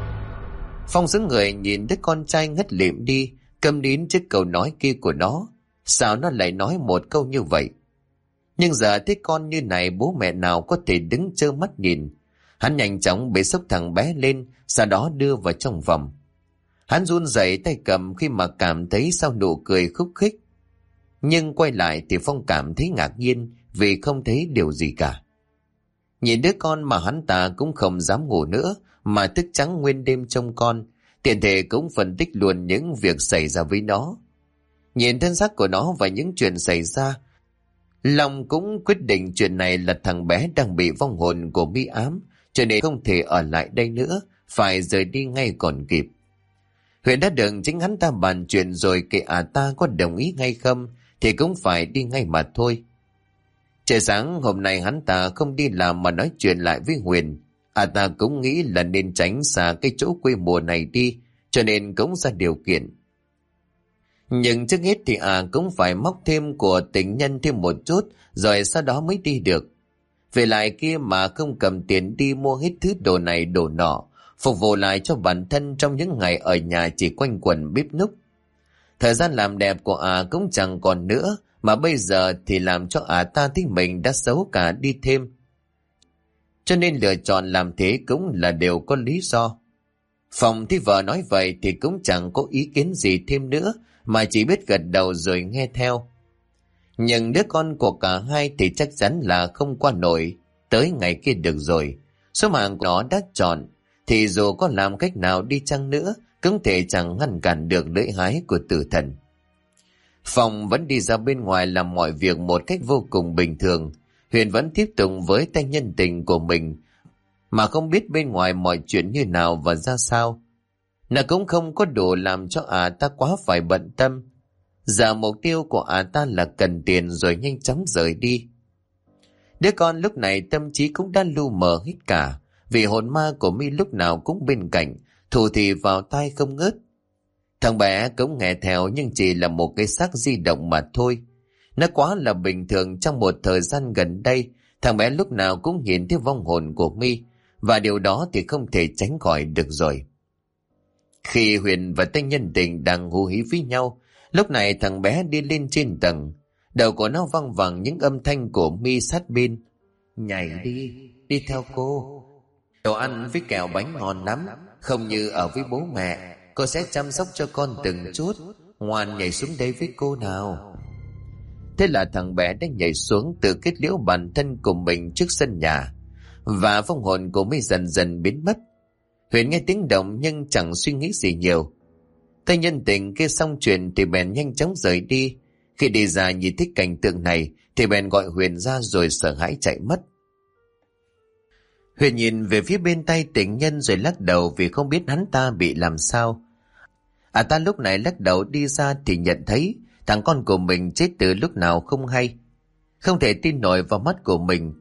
Phong sững người nhìn đứa con trai ngất lịm đi, câm nín trước câu nói kia của nó. Sao nó lại nói một câu như vậy? Nhưng giờ thấy con như này, bố mẹ nào có thể đứng trơ mắt nhìn. Hắn nhanh chóng bế xốc thằng bé lên, sau đó đưa vào trong phòng. Hắn run rẩy tay cầm khi mà cảm thấy sau nụ cười khúc khích. Nhưng quay lại thì Phong cảm thấy ngạc nhiên vì không thấy điều gì cả. Nhìn đứa con mà hắn ta cũng không dám ngủ nữa, mà thức trắng nguyên đêm trông con, tiện thể cũng phân tích luôn những việc xảy ra với nó. Nhìn thân xác của nó và những chuyện xảy ra, Long cũng quyết định chuyện này là thằng bé đang bị vong hồn của Mi ám, cho nên không thể ở lại đây nữa, phải rời đi ngay còn kịp. Huyền đã được chính hắn ta bàn chuyện rồi, kệ ta có đồng ý hay không thì cũng phải đi ngay mà thôi. Trời sáng hôm nay hắn ta không đi làm mà nói chuyện lại với Huyền. Ta cũng nghĩ là nên tránh xa cái chỗ quê mùa này đi, cho nên cũng ra điều kiện. Nhưng trước hết thì cũng phải móc thêm của tình nhân thêm một chút, rồi sau đó mới đi được. Về lại kia mà không cầm tiền đi mua hết thứ đồ này đồ nọ, phục vụ lại cho bản thân trong những ngày ở nhà chỉ quanh quẩn bếp núc. Thời gian làm đẹp của cũng chẳng còn nữa, mà bây giờ thì làm cho ta thấy mình đã xấu cả đi thêm. Cho nên lựa chọn làm thế cũng là đều có lý do. Phòng thì vợ nói vậy thì cũng chẳng có ý kiến gì thêm nữa, mà chỉ biết gật đầu rồi nghe theo. Nhưng đứa con của cả hai thì chắc chắn là không qua nổi tới ngày kia được rồi. Số mạng của nó đã chọn, thì dù có làm cách nào đi chăng nữa cũng thể chẳng ngăn cản được lưỡi hái của tử thần. Phong vẫn đi ra bên ngoài làm mọi việc một cách vô cùng bình thường. Huyền vẫn tiếp tục với tay nhân tình của mình, mà không biết bên ngoài mọi chuyện như nào và ra sao. Nó cũng không có đủ làm cho ta quá phải bận tâm. Giờ mục tiêu của ta là cần tiền rồi nhanh chóng rời đi. Đứa con lúc này tâm trí cũng đã lu mờ hết cả, vì hồn ma của Mi lúc nào cũng bên cạnh, thủ thì vào tai không ngớt. Thằng bé cũng nghe theo nhưng chỉ là một cái xác di động mà thôi. Nó quá là bình thường. Trong một thời gian gần đây, thằng bé lúc nào cũng nhìn thấy vong hồn của Mi, và điều đó thì không thể tránh khỏi được rồi. Khi Huyền và tên nhân tình đang hú hí với nhau, lúc này thằng bé đi lên trên tầng. Đầu của nó văng vẳng những âm thanh của Mi sát bên. Nhảy đi, đi theo cô. Đồ ăn với kẹo bánh ngon lắm, không như ở với bố mẹ. Cô sẽ chăm sóc cho con từng chút. Ngoan nhảy xuống đây với cô nào. Thế là thằng bé đã nhảy xuống, tự kết liễu bản thân của mình trước sân nhà, và vong hồn của Mi dần dần biến mất. Huyền nghe tiếng động nhưng chẳng suy nghĩ gì nhiều. Tay nhân tình kia xong chuyện thì bèn nhanh chóng rời đi. Khi đi ra nhìn thấy cảnh tượng này thì bèn gọi Huyền ra rồi sợ hãi chạy mất. Huyền nhìn về phía bên tay tình nhân rồi lắc đầu vì không biết hắn ta bị làm sao. Ta lúc này lắc đầu đi ra thì nhận thấy thằng con của mình chết từ lúc nào không hay. Không thể tin nổi vào mắt của mình.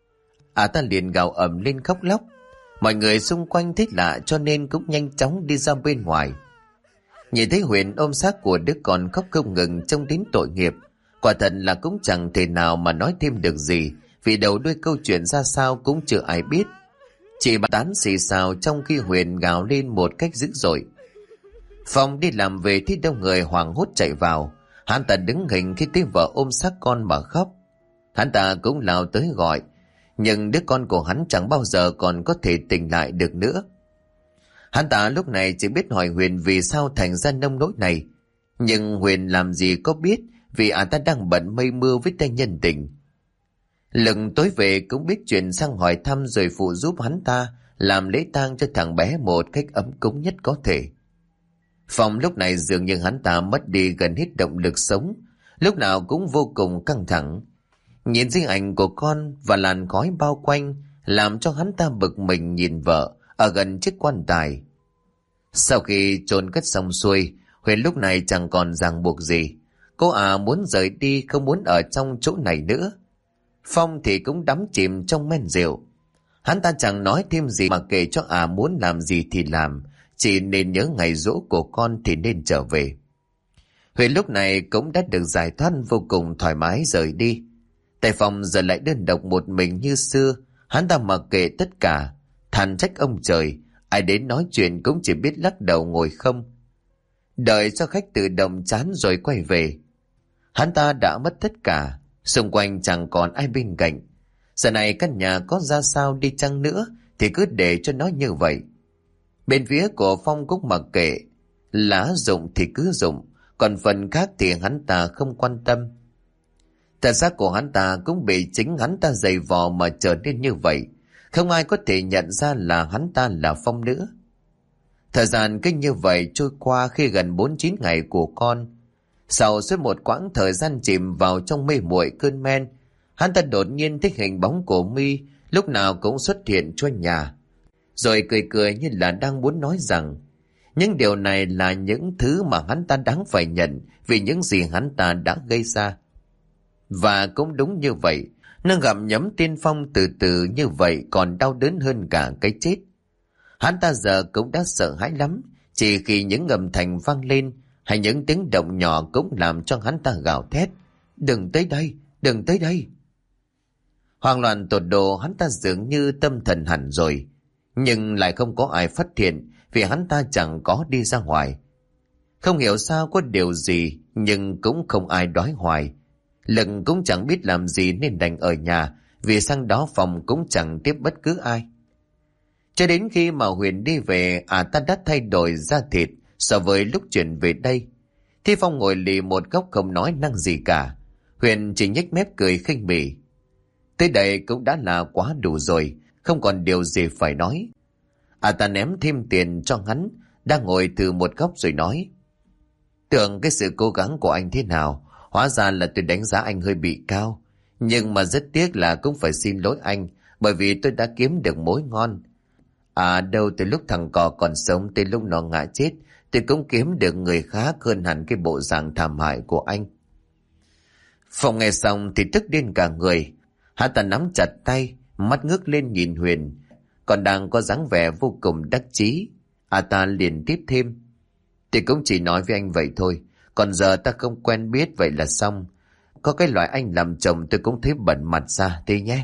Ta liền gào ầm lên khóc lóc. Mọi người xung quanh thấy lạ cho nên cũng nhanh chóng đi ra bên ngoài. Nhìn thấy Huyền ôm xác của đứa con khóc không ngừng trông đến tội nghiệp. Quả thật là cũng chẳng thể nào mà nói thêm được gì, vì đầu đuôi câu chuyện ra sao cũng chưa ai biết. Chỉ bàn tán xì xào trong khi Huyền gào lên một cách dữ dội. Phong đi làm về thì đông người hoảng hốt chạy vào. Hắn ta đứng hình khi thấy vợ ôm xác con mà khóc. Hắn ta cũng lao tới gọi, nhưng đứa con của hắn chẳng bao giờ còn có thể tỉnh lại được nữa. Hắn ta lúc này chỉ biết hỏi Huyền vì sao thành ra nông nỗi này. Nhưng Huyền làm gì có biết, vì ta đang bận mây mưa với tay nhân tình. Lừng tối về cũng biết chuyện sang hỏi thăm rồi phụ giúp hắn ta làm lễ tang cho thằng bé một cách ấm cúng nhất có thể. Phong lúc này dường như hắn ta mất đi gần hết động lực sống, lúc nào cũng vô cùng căng thẳng. Nhìn di ảnh của con và làn khói bao quanh làm cho hắn ta bực mình nhìn vợ ở gần chiếc quan tài. Sau khi chôn cất xong xuôi, Huyền lúc này chẳng còn ràng buộc gì. Cô muốn rời đi, không muốn ở trong chỗ này nữa. Phong thì cũng đắm chìm trong men rượu. Hắn ta chẳng nói thêm gì mà kể cho muốn làm gì thì làm, chỉ nên nhớ ngày giỗ của con thì nên trở về. Huyền lúc này cũng đã được giải thoát vô cùng thoải mái rời đi. Tại Phong giờ lại đơn độc một mình như xưa. Hắn ta mặc kệ tất cả, than trách ông trời, ai đến nói chuyện cũng chỉ biết lắc đầu ngồi không. Đợi cho khách tự động chán rồi quay về. Hắn ta đã mất tất cả, xung quanh chẳng còn ai bên cạnh. Giờ này căn nhà có ra sao đi chăng nữa thì cứ để cho nó như vậy. Bên phía của Phong cũng mặc kệ, lá rụng thì cứ rụng, còn phần khác thì hắn ta không quan tâm. Thân xác của hắn ta cũng bị chính hắn ta giày vò mà trở nên như vậy. Không ai có thể nhận ra là hắn ta là Phong nữa. Thời gian cứ như vậy trôi qua khi gần 49 ngày của con. Sau suốt một quãng thời gian chìm vào trong mê muội cơn men, hắn ta đột nhiên thấy hình bóng của My lúc nào cũng xuất hiện trong nhà. Rồi cười cười như là đang muốn nói rằng những điều này là những thứ mà hắn ta đáng phải nhận vì những gì hắn ta đã gây ra. Và cũng đúng như vậy, nó gặm nhấm tên Phong từ từ như vậy còn đau đớn hơn cả cái chết. Hắn ta giờ cũng đã sợ hãi lắm, chỉ khi những âm thanh vang lên hay những tiếng động nhỏ cũng làm cho hắn ta gào thét. Đừng tới đây, đừng tới đây. Hoang loạn tột độ, hắn ta dường như tâm thần hẳn rồi. Nhưng lại không có ai phát hiện vì hắn ta chẳng có đi ra ngoài. Không hiểu sao có điều gì nhưng cũng không ai đói hoài. Lực cũng chẳng biết làm gì nên đành ở nhà, vì sang đó Phong cũng chẳng tiếp bất cứ ai. Cho đến khi mà Huyền đi về, ta đã thay đổi da thịt so với lúc chuyển về đây. Thì Phong ngồi lì một góc không nói năng gì cả. Huyền chỉ nhếch mép cười khinh bỉ. Tới đây cũng đã là quá đủ rồi, không còn điều gì phải nói. Ta ném thêm tiền cho hắn, đang ngồi từ một góc rồi nói. Tưởng cái sự cố gắng của anh thế nào, hóa ra là tôi đánh giá anh hơi bị cao. Nhưng mà rất tiếc là cũng phải xin lỗi anh, bởi vì tôi đã kiếm được mối ngon. Đâu từ lúc thằng cò còn sống tới lúc nó ngã chết, tôi cũng kiếm được người khác hơn hẳn cái bộ dạng thảm hại của anh. Phong nghe xong thì tức điên cả người. Hắn ta nắm chặt tay, mắt ngước lên nhìn Huyền, còn đang có dáng vẻ vô cùng đắc chí. Ta liền tiếp thêm. Thì cũng chỉ nói với anh vậy thôi, còn giờ ta không quen biết vậy là xong. Có cái loại anh làm chồng tôi cũng thấy bẩn mặt ra thế nhé.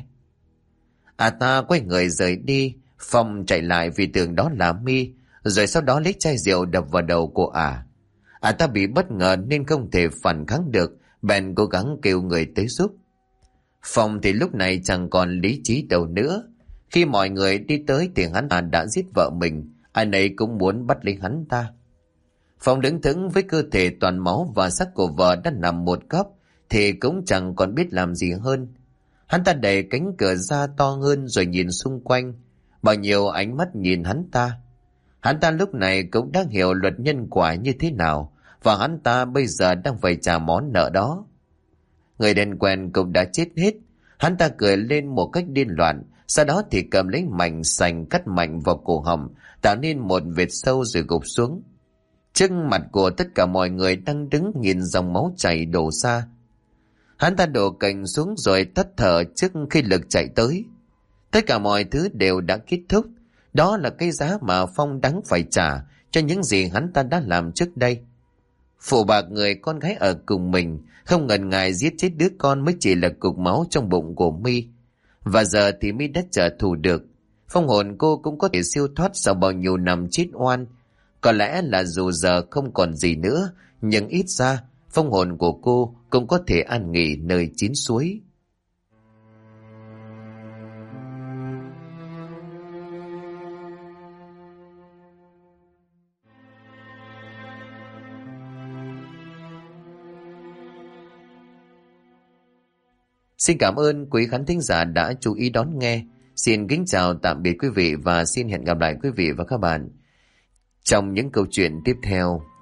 Ta quay người rời đi. Phong chạy lại vì tưởng đó là My, rồi sau đó lấy chai rượu đập vào đầu của ta bị bất ngờ nên không thể phản kháng được, bèn cố gắng kêu người tới giúp. Phong thì lúc này chẳng còn lý trí đâu nữa. Khi mọi người đi tới thì hắn đã giết vợ mình, ai nấy cũng muốn bắt lấy hắn ta. Phong đứng thững với cơ thể toàn máu và xác của vợ đã nằm một góc thì cũng chẳng còn biết làm gì hơn. Hắn ta đẩy cánh cửa ra to hơn rồi nhìn xung quanh. Bao nhiêu ánh mắt nhìn hắn ta. Hắn ta lúc này cũng đang hiểu luật nhân quả như thế nào, và hắn ta bây giờ đang phải trả món nợ đó. Người đen quen cũng đã chết hết. Hắn ta cười lên một cách điên loạn, sau đó thì cầm lấy mảnh sành cắt mạnh vào cổ họng, tạo nên một vệt sâu rồi gục xuống. Trước mặt của tất cả mọi người đang đứng nhìn dòng máu chảy đổ xa. Hắn ta đổ cành xuống rồi tắt thở trước khi lực chạy tới. Tất cả mọi thứ đều đã kết thúc. Đó là cái giá mà Phong đáng phải trả cho những gì hắn ta đã làm trước đây. Phụ bạc người con gái ở cùng mình, không ngần ngại giết chết đứa con mới chỉ là cục máu trong bụng của My. Và giờ thì My đã trả thù được. Phong hồn cô cũng có thể siêu thoát sau bao nhiêu năm chết oan. Có lẽ là dù giờ không còn gì nữa, nhưng ít ra phong hồn của cô cũng có thể an nghỉ nơi chín suối. Xin cảm ơn quý khán thính giả đã chú ý đón nghe. Xin kính chào tạm biệt quý vị và xin hẹn gặp lại quý vị và các bạn trong những câu chuyện tiếp theo.